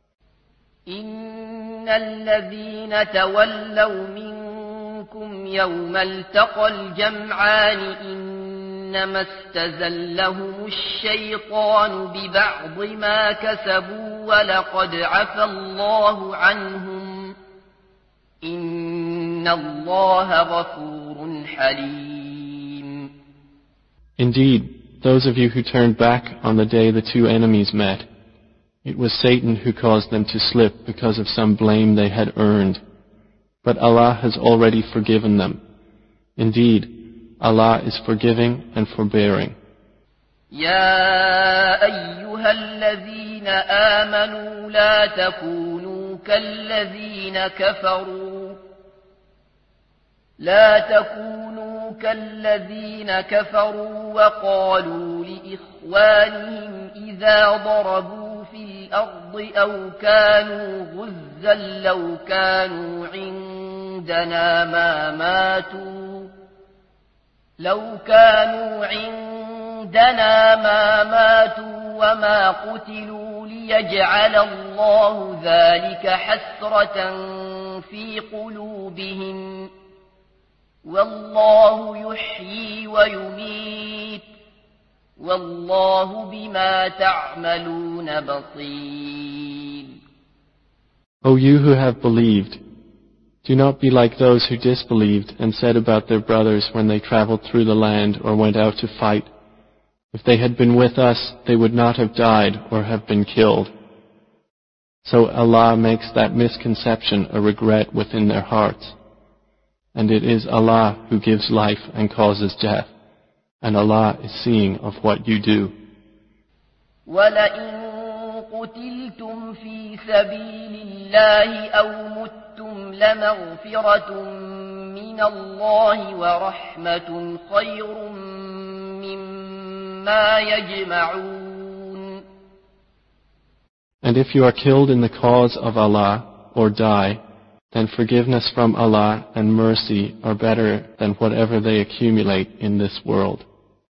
إن الذين تولوا منكم يوم التقى الجمعان إنما استزلهم الشيطان ببعض ما كسبوا ولقد عفى الله عنهم إن الله غفور حليم. Indeed, those of you who turned back on the day the two enemies met, it was Satan who caused them to slip because of some blame they had earned. But Allah has already forgiven them. Indeed, Allah is forgiving and forbearing. يا أيها الذين آمنوا لا تكونوا كالذين كفروا لا تكونوا كالذين كفروا وقالوا لإخوانهم إذا ضربوا في الأرض أو كانوا غزا لو كانوا عندنا ما ماتوا لو كانوا عندنا ما ماتوا وما قتلوا ليجعل الله ذلك حسرة في قلوبهم والله يحيي ويميت والله بما تعملون بصير. O you who have believed, do not be like those who disbelieved and said about their brothers when they traveled through the land or went out to fight, If they had been with us, they would not have died or have been killed. So Allah makes that misconception a regret within their hearts. And it is Allah who gives life and causes death. And Allah is seeing of what you do. وَلَئِن قُتِلْتُمْ فِي سَبِيلِ اللَّهِ أَوْ مُتُّمْ لَمَغْفِرَةٌ مِّنَ اللَّهِ وَرَحْمَةٌ خَيْرٌ مِّمَّا يَجْمَعُونَ. And if you are killed in the cause of Allah or die, then forgiveness from Allah and mercy are better than whatever they accumulate in this world.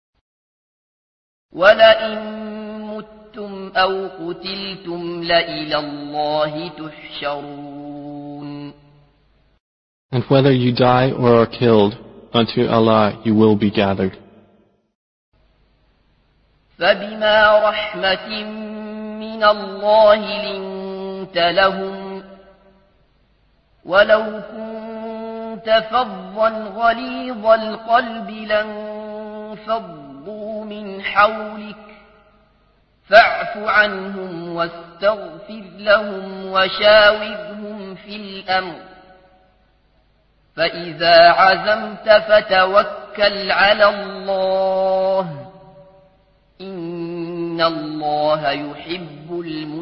وَلَئِن مُتُّمْ أَوْ قُتِلْتُمْ لَإِلَى اللَّهِ تُحْشَرُونَ. And whether you die or are killed, unto Allah you will be gathered. فبما رحمة من الله لنت لهم ولو كنت فظا غليظ القلب لانفضوا من حولك فاعف عنهم واستغفر لهم وشاورهم في الأمر فإذا عزمت فتوكل على الله إن الله يحب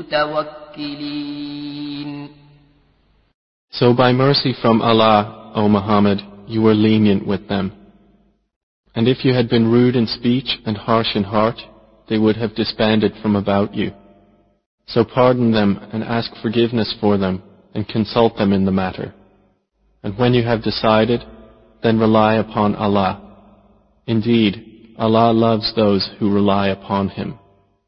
المتوكلين. So by mercy from Allah, O Muhammad, you were lenient with them. And if you had been rude in speech and harsh in heart, they would have disbanded from about you. So pardon them and ask forgiveness for them and consult them in the matter. And when you have decided, then rely upon Allah. Indeed, Allah loves those who rely upon Him.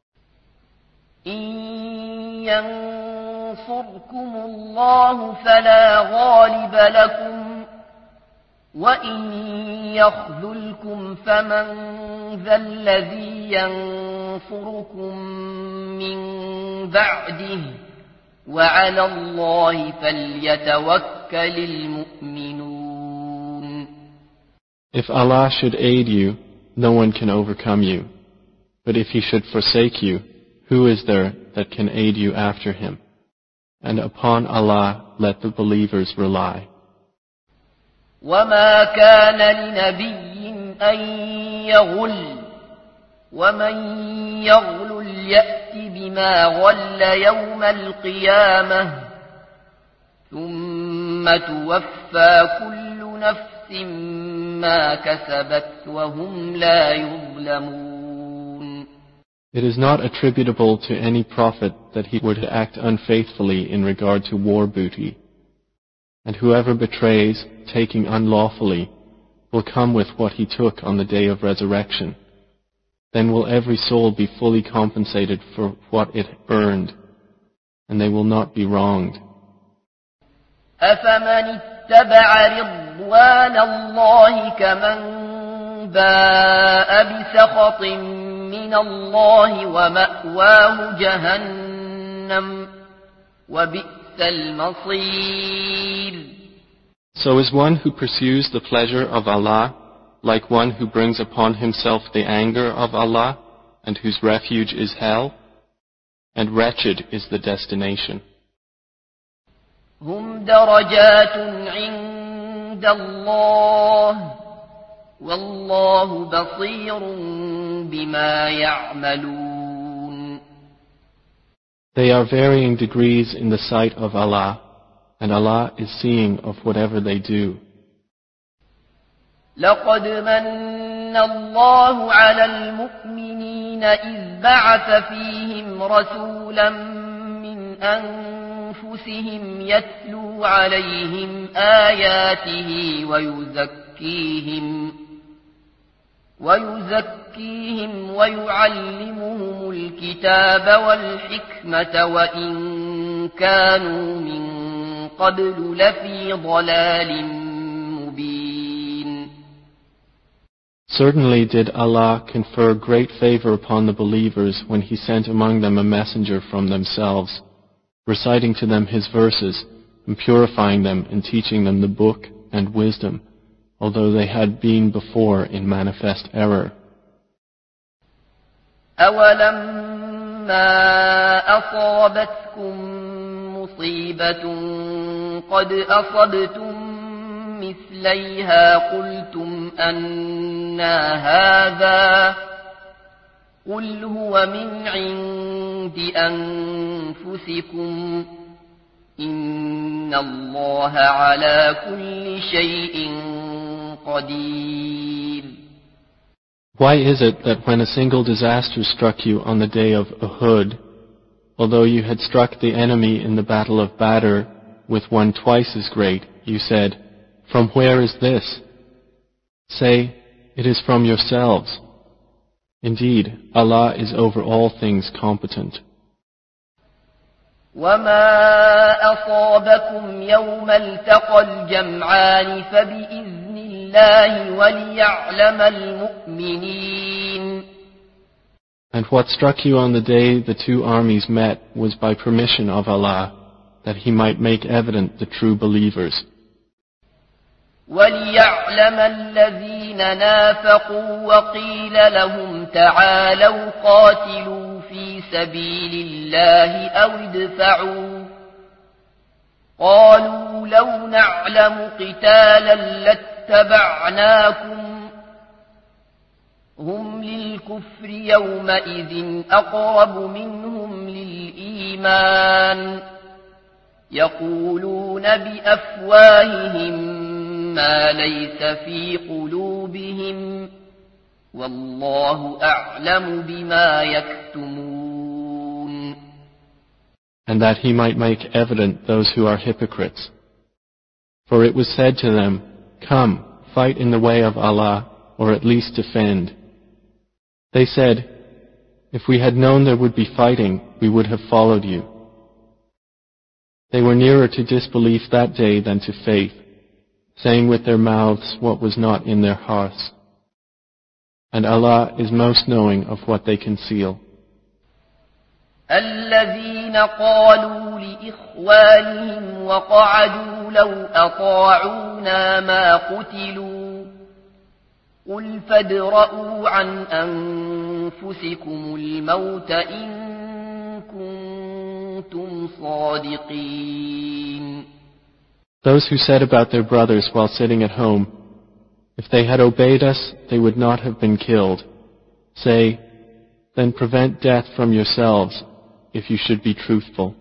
إن ينصركم الله فلا غالب لكم وإن يخذلكم فمن ذا الذي ينصركم من بعده وعلى الله فليتوكل المؤمنون. If Allah should aid you, no one can overcome you. But if He should forsake you, who is there that can aid you after Him? And upon Allah let the believers rely. وما كان لنبي أن يغل ومن يغل يأت بما غل يوم القيامة ثم توفى كل نفس ما كسبت وهم لا يظلمون. It is not attributable to any prophet that he would act unfaithfully in regard to war booty. And whoever betrays, taking unlawfully, will come with what he took on the day of resurrection. Then will every soul be fully compensated for what it earned, and they will not be wronged. أفمن اتبع رضوان الله كمن باء بسخط من الله ومأواه جهنم وبئس المصير. So is one who pursues the pleasure of Allah like one who brings upon himself the anger of Allah and whose refuge is hell? And wretched is the destination. هم درجات عند الله والله بصير بما يعملون. They are varying degrees in the sight of Allah, and Allah is seeing of whatever they do. لقد من الله على المؤمنين إذ بعث فيهم رسولا من أنفسهم يتلو عليهم آياته ويزكيهم ويزكيهم ويعلمهم الكتاب والحكمة وإن كانوا من قبل لفي ضلال مبين. Certainly did Allah confer great favor upon the believers when He sent among them a messenger from themselves, reciting to them His verses, and purifying them and teaching them the book and wisdom, although they had been before in manifest error. أَوَلَمَّا أَصَابَتْكُم مُّصِيبَةٌ قَدْ أَصَبْتُم مِّثْلَيْهَا قُلْتُمْ أَنَّىٰ هَٰذَا قُلْ هُوَ مِنْ عِندِ أَنفُسِكُمْ إِنَّ اللَّهَ عَلَىٰ كُلِّ شَيْءٍ قَدِيرٌ. Why is it that when a single disaster struck you on the day of Uhud, although you had struck the enemy in the battle of Badr with one twice as great, you said, "From where is this?" Say, "It is from yourselves." Indeed, Allah is over all things competent. وَمَا أَصَابَكُمْ يَوْمَ الْتَقَى الْجَمْعَانِ فَبِإِذْنِ اللَّهِ وَلِيَعْلَمَ الْمُؤْمِنِينَ. And what struck you on the day the two armies met was by permission of Allah, that He might make evident the true believers. وَلِيَعْلَمَ الَّذِينَ نَافَقُوا وَقِيلَ لَهُمْ تَعَالَوْا قَاتِلُوا فِي سَبِيلِ اللَّهِ أَوِ ادْفَعُوا قَالُوا لَوْ نَعْلَمُ قِتَالًا لَاتَّبَعْنَاكُمْ هُمْ لِلْكُفْرِ يَوْمَئِذٍ أَقْرَبُ مِنْهُمْ لِلْإِيمَانِ يَقُولُونَ بِأَفْوَاهِهِمْ ما ليس في قلوبهم والله أعلم بما يكتمون. And that He might make evident those who are hypocrites. For it was said to them, Come, fight in the way of Allah, or at least defend. They said, If we had known there would be fighting, we would have followed you. They were nearer to disbelief that day than to faith, saying with their mouths what was not in their hearts. And Allah is most knowing of what they conceal. الذين قالوا لإخوانهم وقعدوا لو أطاعونا ما قتلوا قل فادرءوا عن أنفسكم الموت إن كنتم صادقين. Those who said about their brothers while sitting at home, If they had obeyed us, they would not have been killed. Say, Then prevent death from yourselves, if you should be truthful.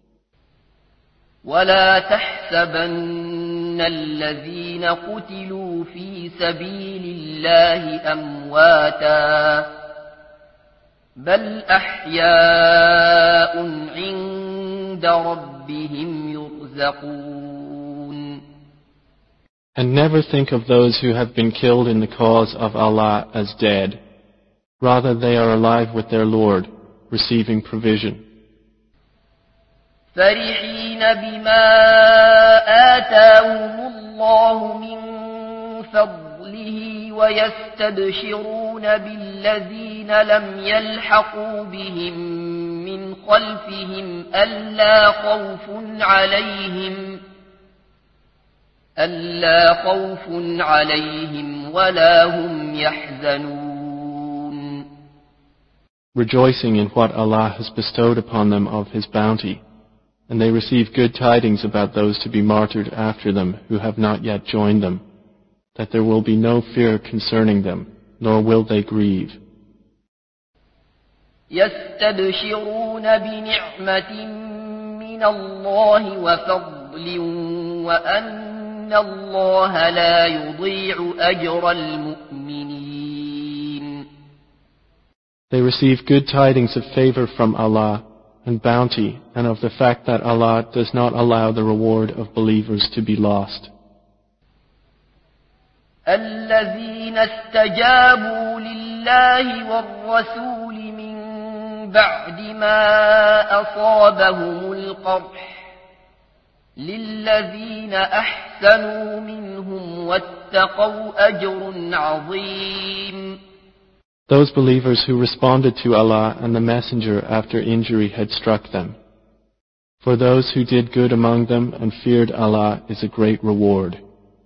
ولا تحسبن الذين قتلوا في سبيل الله أمواتا بل أحياء عند ربهم يرزقون. And never think of those who have been killed in the cause of Allah as dead. Rather, they are alive with their Lord, receiving provision. فرحين بما آتاهم الله من فضله ويستبشرون بالذين لم يلحقوا بهم من خلفهم ألا خوف عليهم ألا خوف عليهم ولا هم يحزنون. Rejoicing in what Allah has bestowed upon them of His bounty, and they receive good tidings about those to be martyred after them who have not yet joined them, that there will be no fear concerning them, nor will they grieve. يستبشرون بنعمة من الله وفضل وأن الله لا يضيع أجر المؤمنين. They receive good tidings of favor from Allah and bounty, and of the fact that Allah does not allow the reward of believers to be lost. الذين استجابوا لله والرسول من بعد ما أصابهم القرح للذين أحسنوا منهم واتقوا أجر عظيم. Those believers who responded to Allah and the Messenger after injury had struck them. For those who did good among them and feared Allah is a great reward.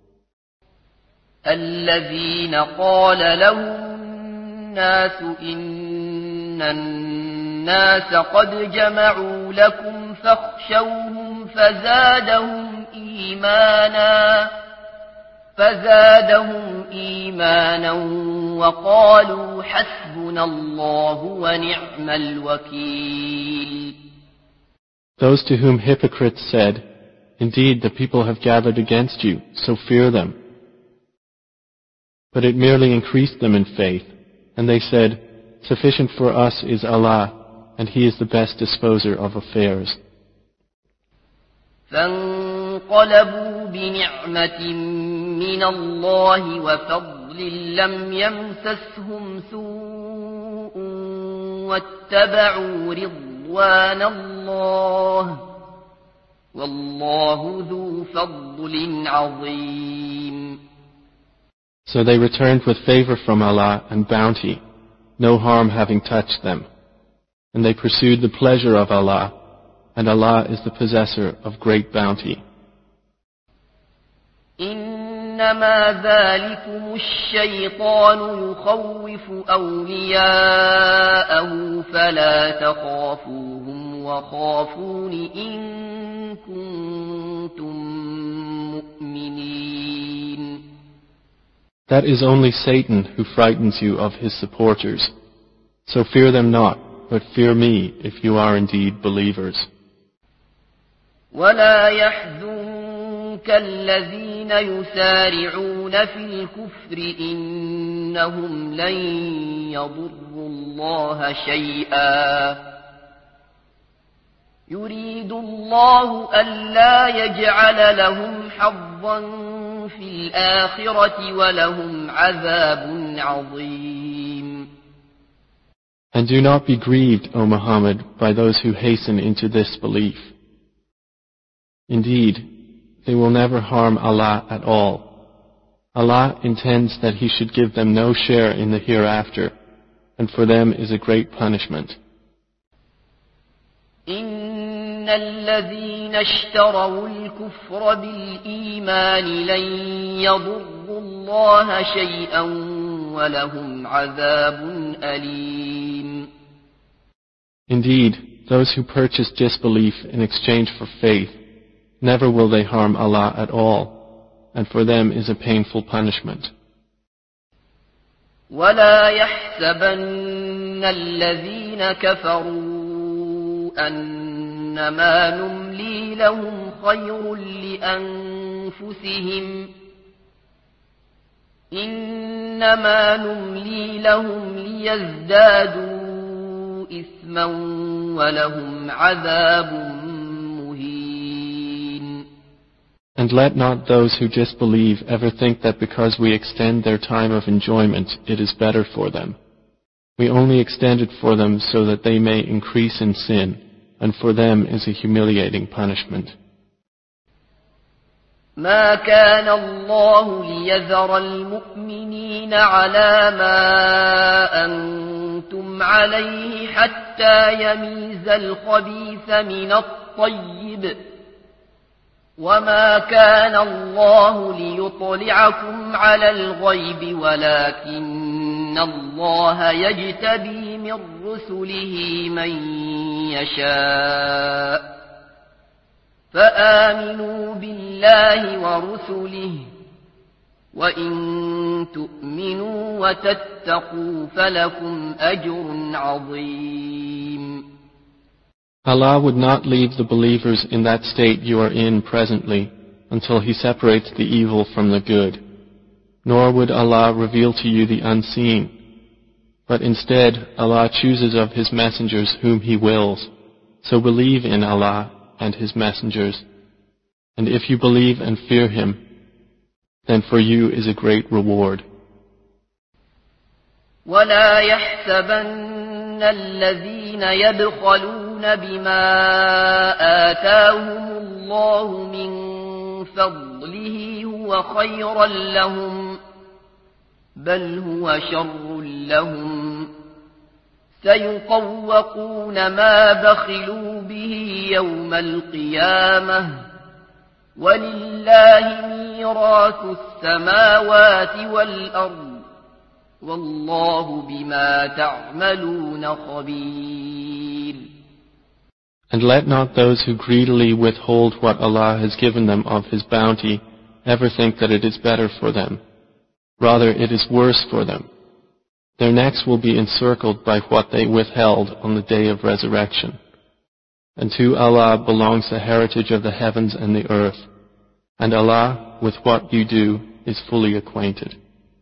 الذين قال لهم الناس إن الناس قد جمعوا لكم فاخشوهم فزادهم إيمانا فزادهم إيمانا وقالوا حسبنا الله ونعم الوكيل. Those to whom hypocrites said, Indeed, the people have gathered against you, so fear them. But it merely increased them in faith, and they said, Sufficient for us is Allah, and He is the best disposer of affairs. فانقلبوا بنعمة من الله وفضل لم يمسسهم سوء واتبعوا رضوان الله والله ذو فضل عظيم. So they returned with favor from Allah and bounty, no harm having touched them. And they pursued the pleasure of Allah, and Allah is the possessor of great bounty. إنما ذلكم الشيطان يخوف أولياءه فلا تخافوهم وخافون إن كنتم مؤمنين. That is only Satan who frightens you of his supporters. So fear them not, but fear me if you are indeed believers. ولا يحزنك الذين يسارعون في الكفر إنهم لن يضروا الله شيئا يريد الله ألا يجعل لهم حظا في الآخرة ولهم عذاب عظيم. And do not be grieved, O Muhammad, by those who hasten into this belief. Indeed, they will never harm Allah at all. Allah intends that He should give them no share in the hereafter, and for them is a great punishment. إن الذين اشتروا الكفر بالإيمان لن يضروا الله شيئا ولهم عذاب أليم. Indeed, those who purchase disbelief in exchange for faith, never will they harm Allah at all, and for them is a painful punishment. ولا يحسبن الذين كفروا أنما نملي لهم خير لأنفسهم إنما نملي لهم ليزدادوا إثما ولهم عذاب. And let not those who disbelieve ever think that because we extend their time of enjoyment, it is better for them. We only extend it for them so that they may increase in sin, and for them is a humiliating punishment. ما كان الله ليذر المؤمنين على ما أنتم عليه حتى يميز الخبيث من الطيب وما كان الله ليطلعكم على الغيب ولكن الله يجتبي من رسله من يشاء فآمنوا بالله ورسله وإن تؤمنوا وتتقوا فلكم أجر عظيم. Allah would not leave the believers in that state you are in presently until He separates the evil from the good. Nor would Allah reveal to you the unseen. But instead, Allah chooses of His messengers whom He wills. So believe in Allah and His messengers. And if you believe and fear Him, then for you is a great reward. ولا يحسبن الذين يبخلون بما آتاهم الله من فضله هو خيرا لهم بل هو شر لهم سيطوقون ما بخلوا به يوم القيامة ولله ميراث السماوات والأرض والله بما تعملون خبير. And let not those who greedily withhold what Allah has given them of His bounty ever think that it is better for them. Rather, it is worse for them. Their necks will be encircled by what they withheld on the day of resurrection. And to Allah belongs the heritage of the heavens and the earth. And Allah, with what you do, is fully acquainted.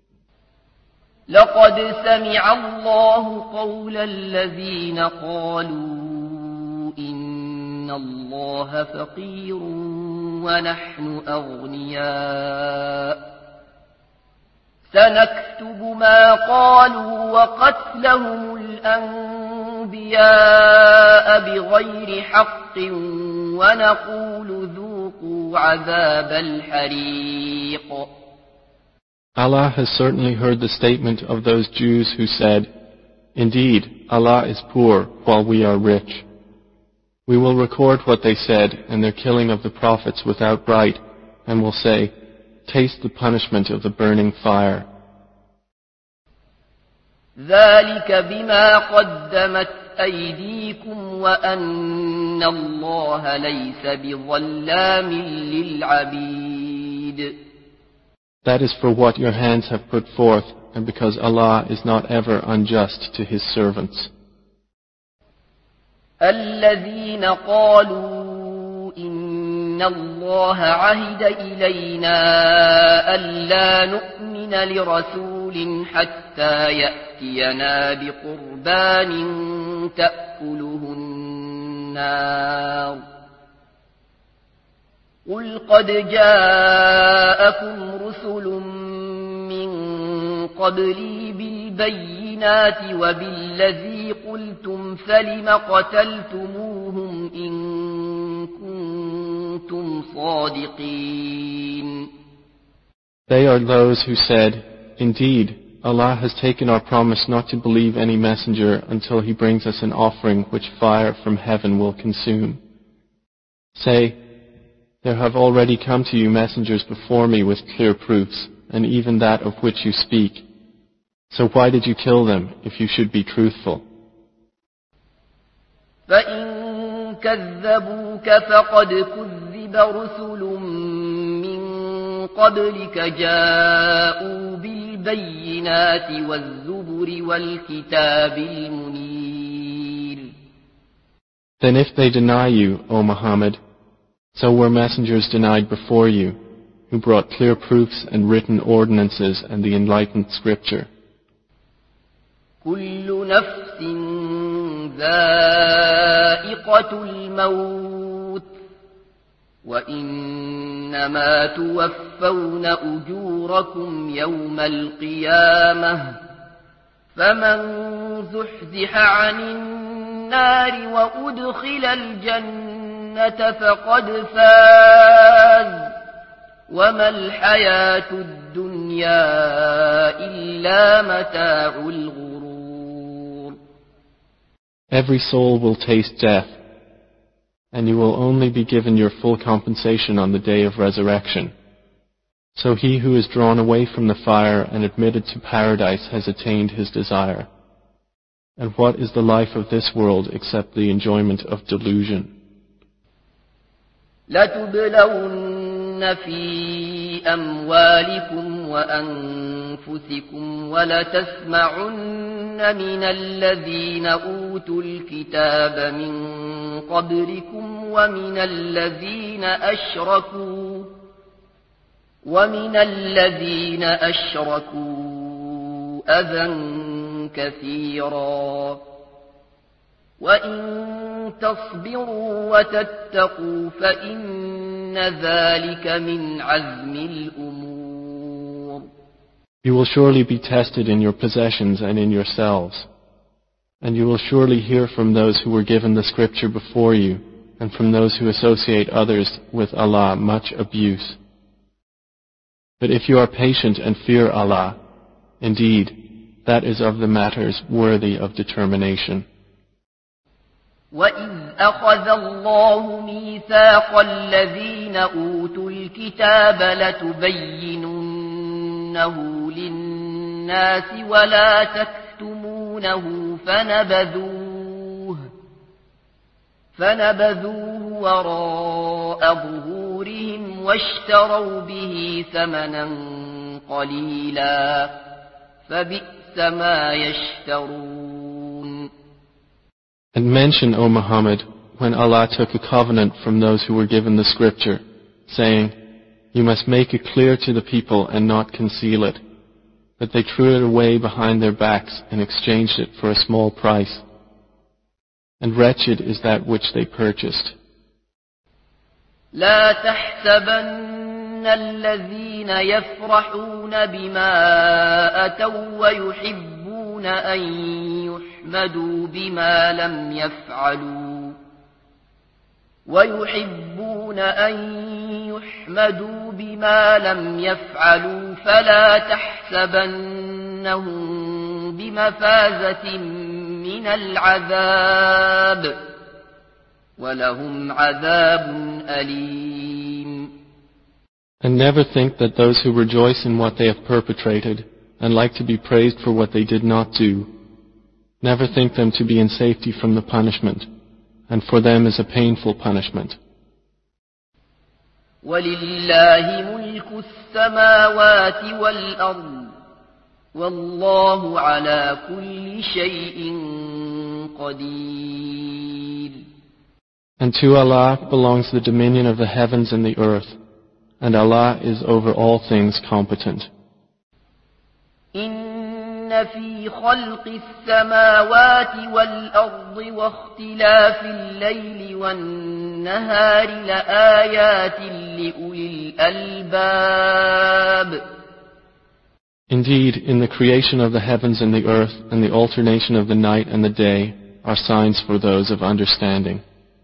لقد سمع الله قول الذين قالوا إن الله فقير ونحن أغنياء سنكتب ما قالوا وقتلهم الأنبياء بغير حق ونقول ذوقوا عذاب الحريق. Allah has certainly heard the statement of those Jews who said, Indeed, Allah is poor while we are rich. We will record what they said and their killing of the prophets without right, and will say, taste the punishment of the burning fire. ذلك بما قدمت أيديكم وأن الله ليس بظلام للعبيد. That is for what your hands have put forth, and because Allah is not ever unjust to His servants. الذين قالوا إن الله عهد إلينا ألا نؤمن لرسول حتى يأتينا بقربان تأكله النار قل قد جاءكم رسل من قبلي بالبينات وبالذي قلتم فلم قتلتموهم إن كنتم صادقين. They are those who said, Indeed, Allah has taken our promise not to believe any messenger until He brings us an offering which fire from heaven will consume. Say, there have already come to you messengers before me with clear proofs, and even that of which you speak. So why did you kill them, if you should be truthful? فَإِن كَذَّبُوكَ فَقَدْ كُذِّبَ رُسُلٌ مِّن قَبْلِكَ جَاءُوا بِالْبَيِّنَاتِ وَالزُّبُرِ وَالْكِتَابِ الْمُنِيرِ. Then if they deny you, O Muhammad, so were messengers denied before you, who brought clear proofs and written ordinances and the enlightened scripture. كل نفس ذائقة الموت وإنما توفون أجوركم يوم القيامة فمن زحزح عن النار وأدخل الجنة فقد فاز وما الحياة الدنيا إلا متاع الغرور. Every soul will taste death, and you will only be given your full compensation on the day of resurrection. So he who is drawn away from the fire and admitted to paradise has attained his desire. And what is the life of this world except the enjoyment of delusion? لَتُبْلَوُنَّ فِي أَمْوَالِكُمْ وَأَنفُسِكُمْ وَلَتَسْمَعُنَّ مِنَ الَّذِينَ أُوتُوا الْكِتَابَ مِنْ قَبْلِكُمْ وَمِنَ الَّذِينَ أَشْرَكُوا وَمِنَ الَّذِينَ أَشْرَكُوا أَذًى كَثِيرًا وَإِن تَصْبِرُوا وَتَتَّقُوا فَإِنَّ ذَلِكَ مِنْ عَزْمِ الْأُمُورِ. You will surely be tested in your possessions and in yourselves, and you will surely hear from those who were given the scripture before you, and from those who associate others with Allah much abuse. But if you are patient and fear Allah, indeed, that is of the matters worthy of determination. وَإِذْ أَخَذَ اللَّهُ مِيثَاقَ الَّذِينَ أُوتُوا الْكِتَابَ لَتُبَيِّنُنَّهُ لِلنَّاسِ وَلَا تَكْتُمُونَهُ فَنَبَذُوهُ فَنَبَذُوهُ وَرَاءَ ظُهُورِهِمْ وَاشْتَرَوْا بِهِ ثَمَنًا قَلِيلًا فَبِئْسَ مَا يَشْتَرُونَ. And mention, O Muhammad, when Allah took a covenant from those who were given the scripture, saying, You must make it clear to the people and not conceal it, that they threw it away behind their backs and exchanged it for a small price. And wretched is that which they purchased. لا تحسبن الذين يفرحون بما أتوا ويحبون أن يحمدوا بما لم يفعلوا ويحبون أن يحمدوا بما لم يفعلوا فلا تحسبنهم بمفازة من العذاب ولهم عذاب أليم. And never think that those who rejoice in what they have perpetrated and like to be praised for what they did not do, never think them to be in safety from the punishment, and for them is a painful punishment. وَلِلَّهِ مُلْكُ السَّمَاوَاتِ وَالْأَرْضِ وَاللَّهُ عَلَى كُلِّ شَيْءٍ قَدِيرٌ. And to Allah belongs the dominion of the heavens and the earth, and Allah is over all things competent. إن في خلق السماوات والأرض واختلاف الليل والنهار لآيات لأولي الألباب. Indeed, in the creation of the heavens and the earth and the alternation of the night and the day are signs for those of understanding.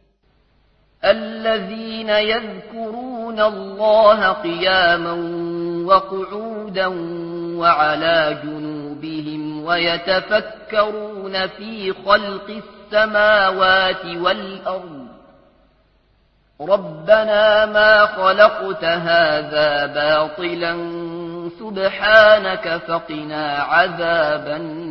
الذين يذكرون الله قياما وقعودا وعلى جنوبهم ويتفكرون في خلق السماوات والأرض ربنا ما خلقت هذا باطلا سبحانك فقنا عذاب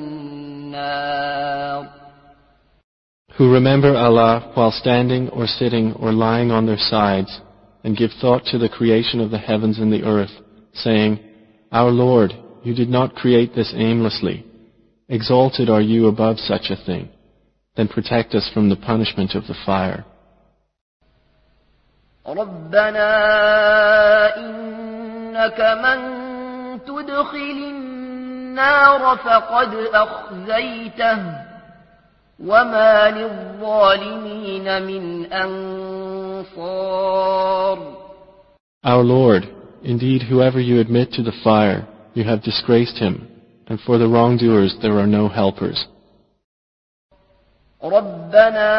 النار. Who remember Allah while standing or sitting or lying on their sides, and give thought to the creation of the heavens and the earth, saying, Our Lord, you did not create this aimlessly. Exalted are you above such a thing. Then protect us from the punishment of the fire. ربنا إنك من تدخل النار فقد أخزيته وما للظالمين من أنصار. Our Lord, indeed whoever you admit to the fire, you have disgraced him, and for the wrongdoers there are no helpers. ربنا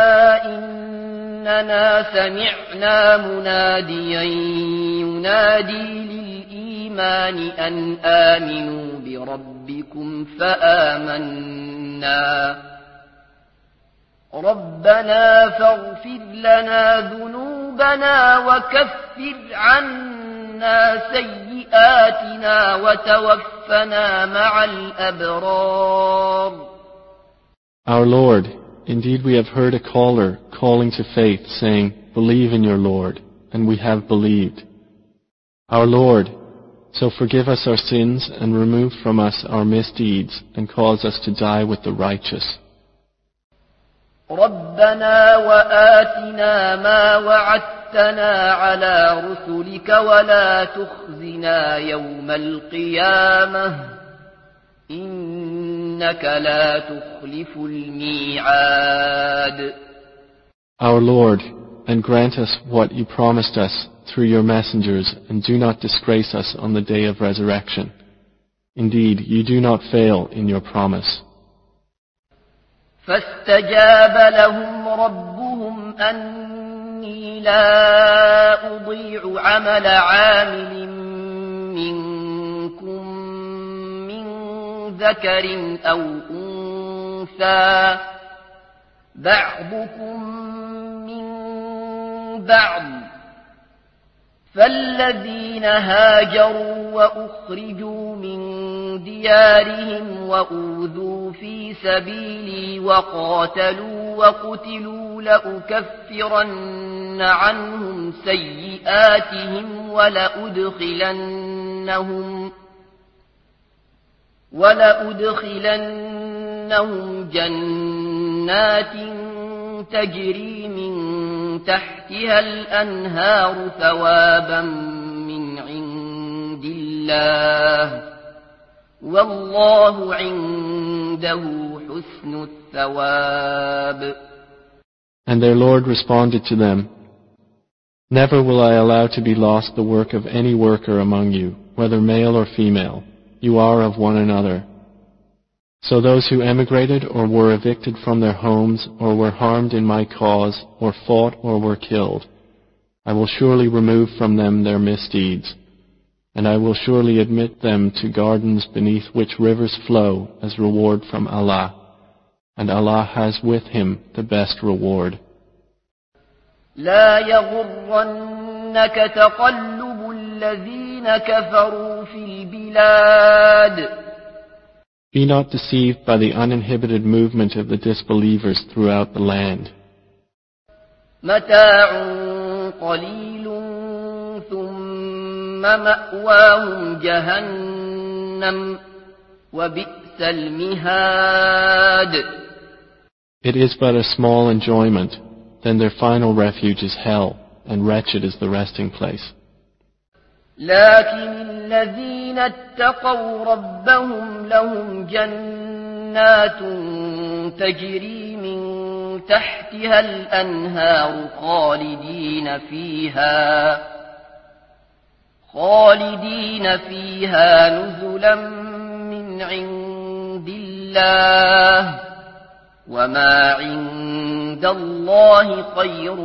إننا سمعنا مناديا ينادي للإيمان أن آمنوا بربكم فآمنا ربنا فاغفر لنا ذنوبنا وكفر عنا سيئاتنا وتوفنا مع الأبرار. Our Lord, indeed we have heard a caller calling to faith, saying, Believe in your Lord, and we have believed. Our Lord, so forgive us our sins and remove from us our misdeeds and cause us to die with the righteous. ربنا وآتنا ما وعدتنا على رسلك ولا تخزنا يوم القيامة إنك لا تخلف الميعاد. Our Lord, and grant us what you promised us through your messengers, and do not disgrace us on the day of resurrection. Indeed, you do not fail in your promise. فاستجاب لهم ربهم أني لا أضيع عمل عامل منكم من ذكر أو أنثى بعضكم من بعض فالذين هاجروا وأخرجوا من ديارهم وأوذوا في سبيلي وقاتلوا وقتلوا لأكفرن عنهم سيئاتهم ولأدخلنهم ولأدخلنهم جنات تجري من تحتها الأنهار ثوابا من عند الله والله عنده حسن الثواب. And their Lord responded to them, Never will I allow to be lost the work of any worker among you, whether male or female. You are of one another. So those who emigrated or were evicted from their homes or were harmed in my cause or fought or were killed, I will surely remove from them their misdeeds, and I will surely admit them to gardens beneath which rivers flow as reward from Allah. and Allah has with him the best reward. لا يغرنك تقلب الذين كفروا في البلاد. Be not deceived by the uninhibited movement of the disbelievers throughout the land. متاع قليل ثم مأواهم جهنم وبئس المهاد. It is but a small enjoyment, then their final refuge is hell, and wretched is the resting place. لكن الذين اتقوا ربهم لهم جنات تجري من تحتها الأنهار خالدين فيها خالدين فيها نزلا من عند الله وما عند الله خير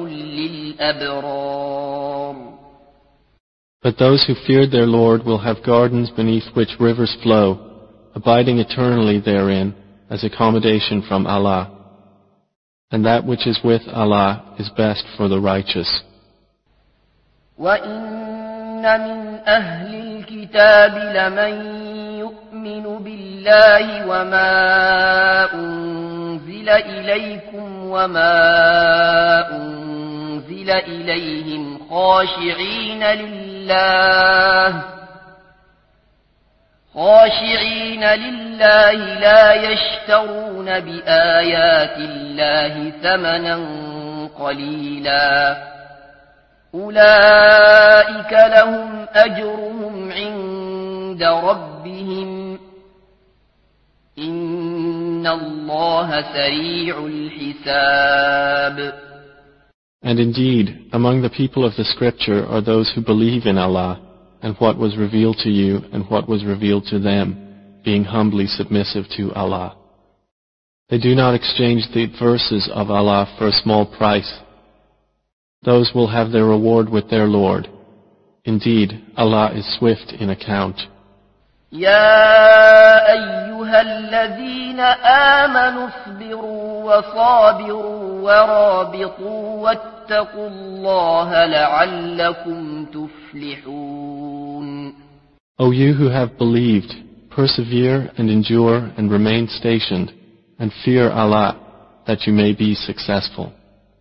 للأبرار. But those who feared their Lord will have gardens beneath which rivers flow, abiding eternally therein as accommodation from Allah. And that which is with Allah is best for the righteous. وَإِنَّ مِنْ أَهْلِ الْكِتَابِ لَمَنْ يُؤْمِنُ بِاللَّهِ وَمَا أُنْزِلَ إِلَيْكُمْ وَمَا أُنْزِلَ إِلَيْهِمْ خَاشِعِينَ لِلَّهِ خاشعين لله لا يشترون بآيات الله ثمنا قليلا أولئك لهم أجرهم عند ربهم إن الله سريع الحساب. And indeed, among the people of the scripture are those who believe in Allah, and what was revealed to you and what was revealed to them, being humbly submissive to Allah. They do not exchange the verses of Allah for a small price. Those will have their reward with their Lord. Indeed, Allah is swift in account. يا أيها الذين آمنوا اصبروا وصابروا ورابطوا واتقوا الله لعلكم تفلحون. O you who have believed, persevere and endure and remain stationed, and fear Allah, that you may be successful.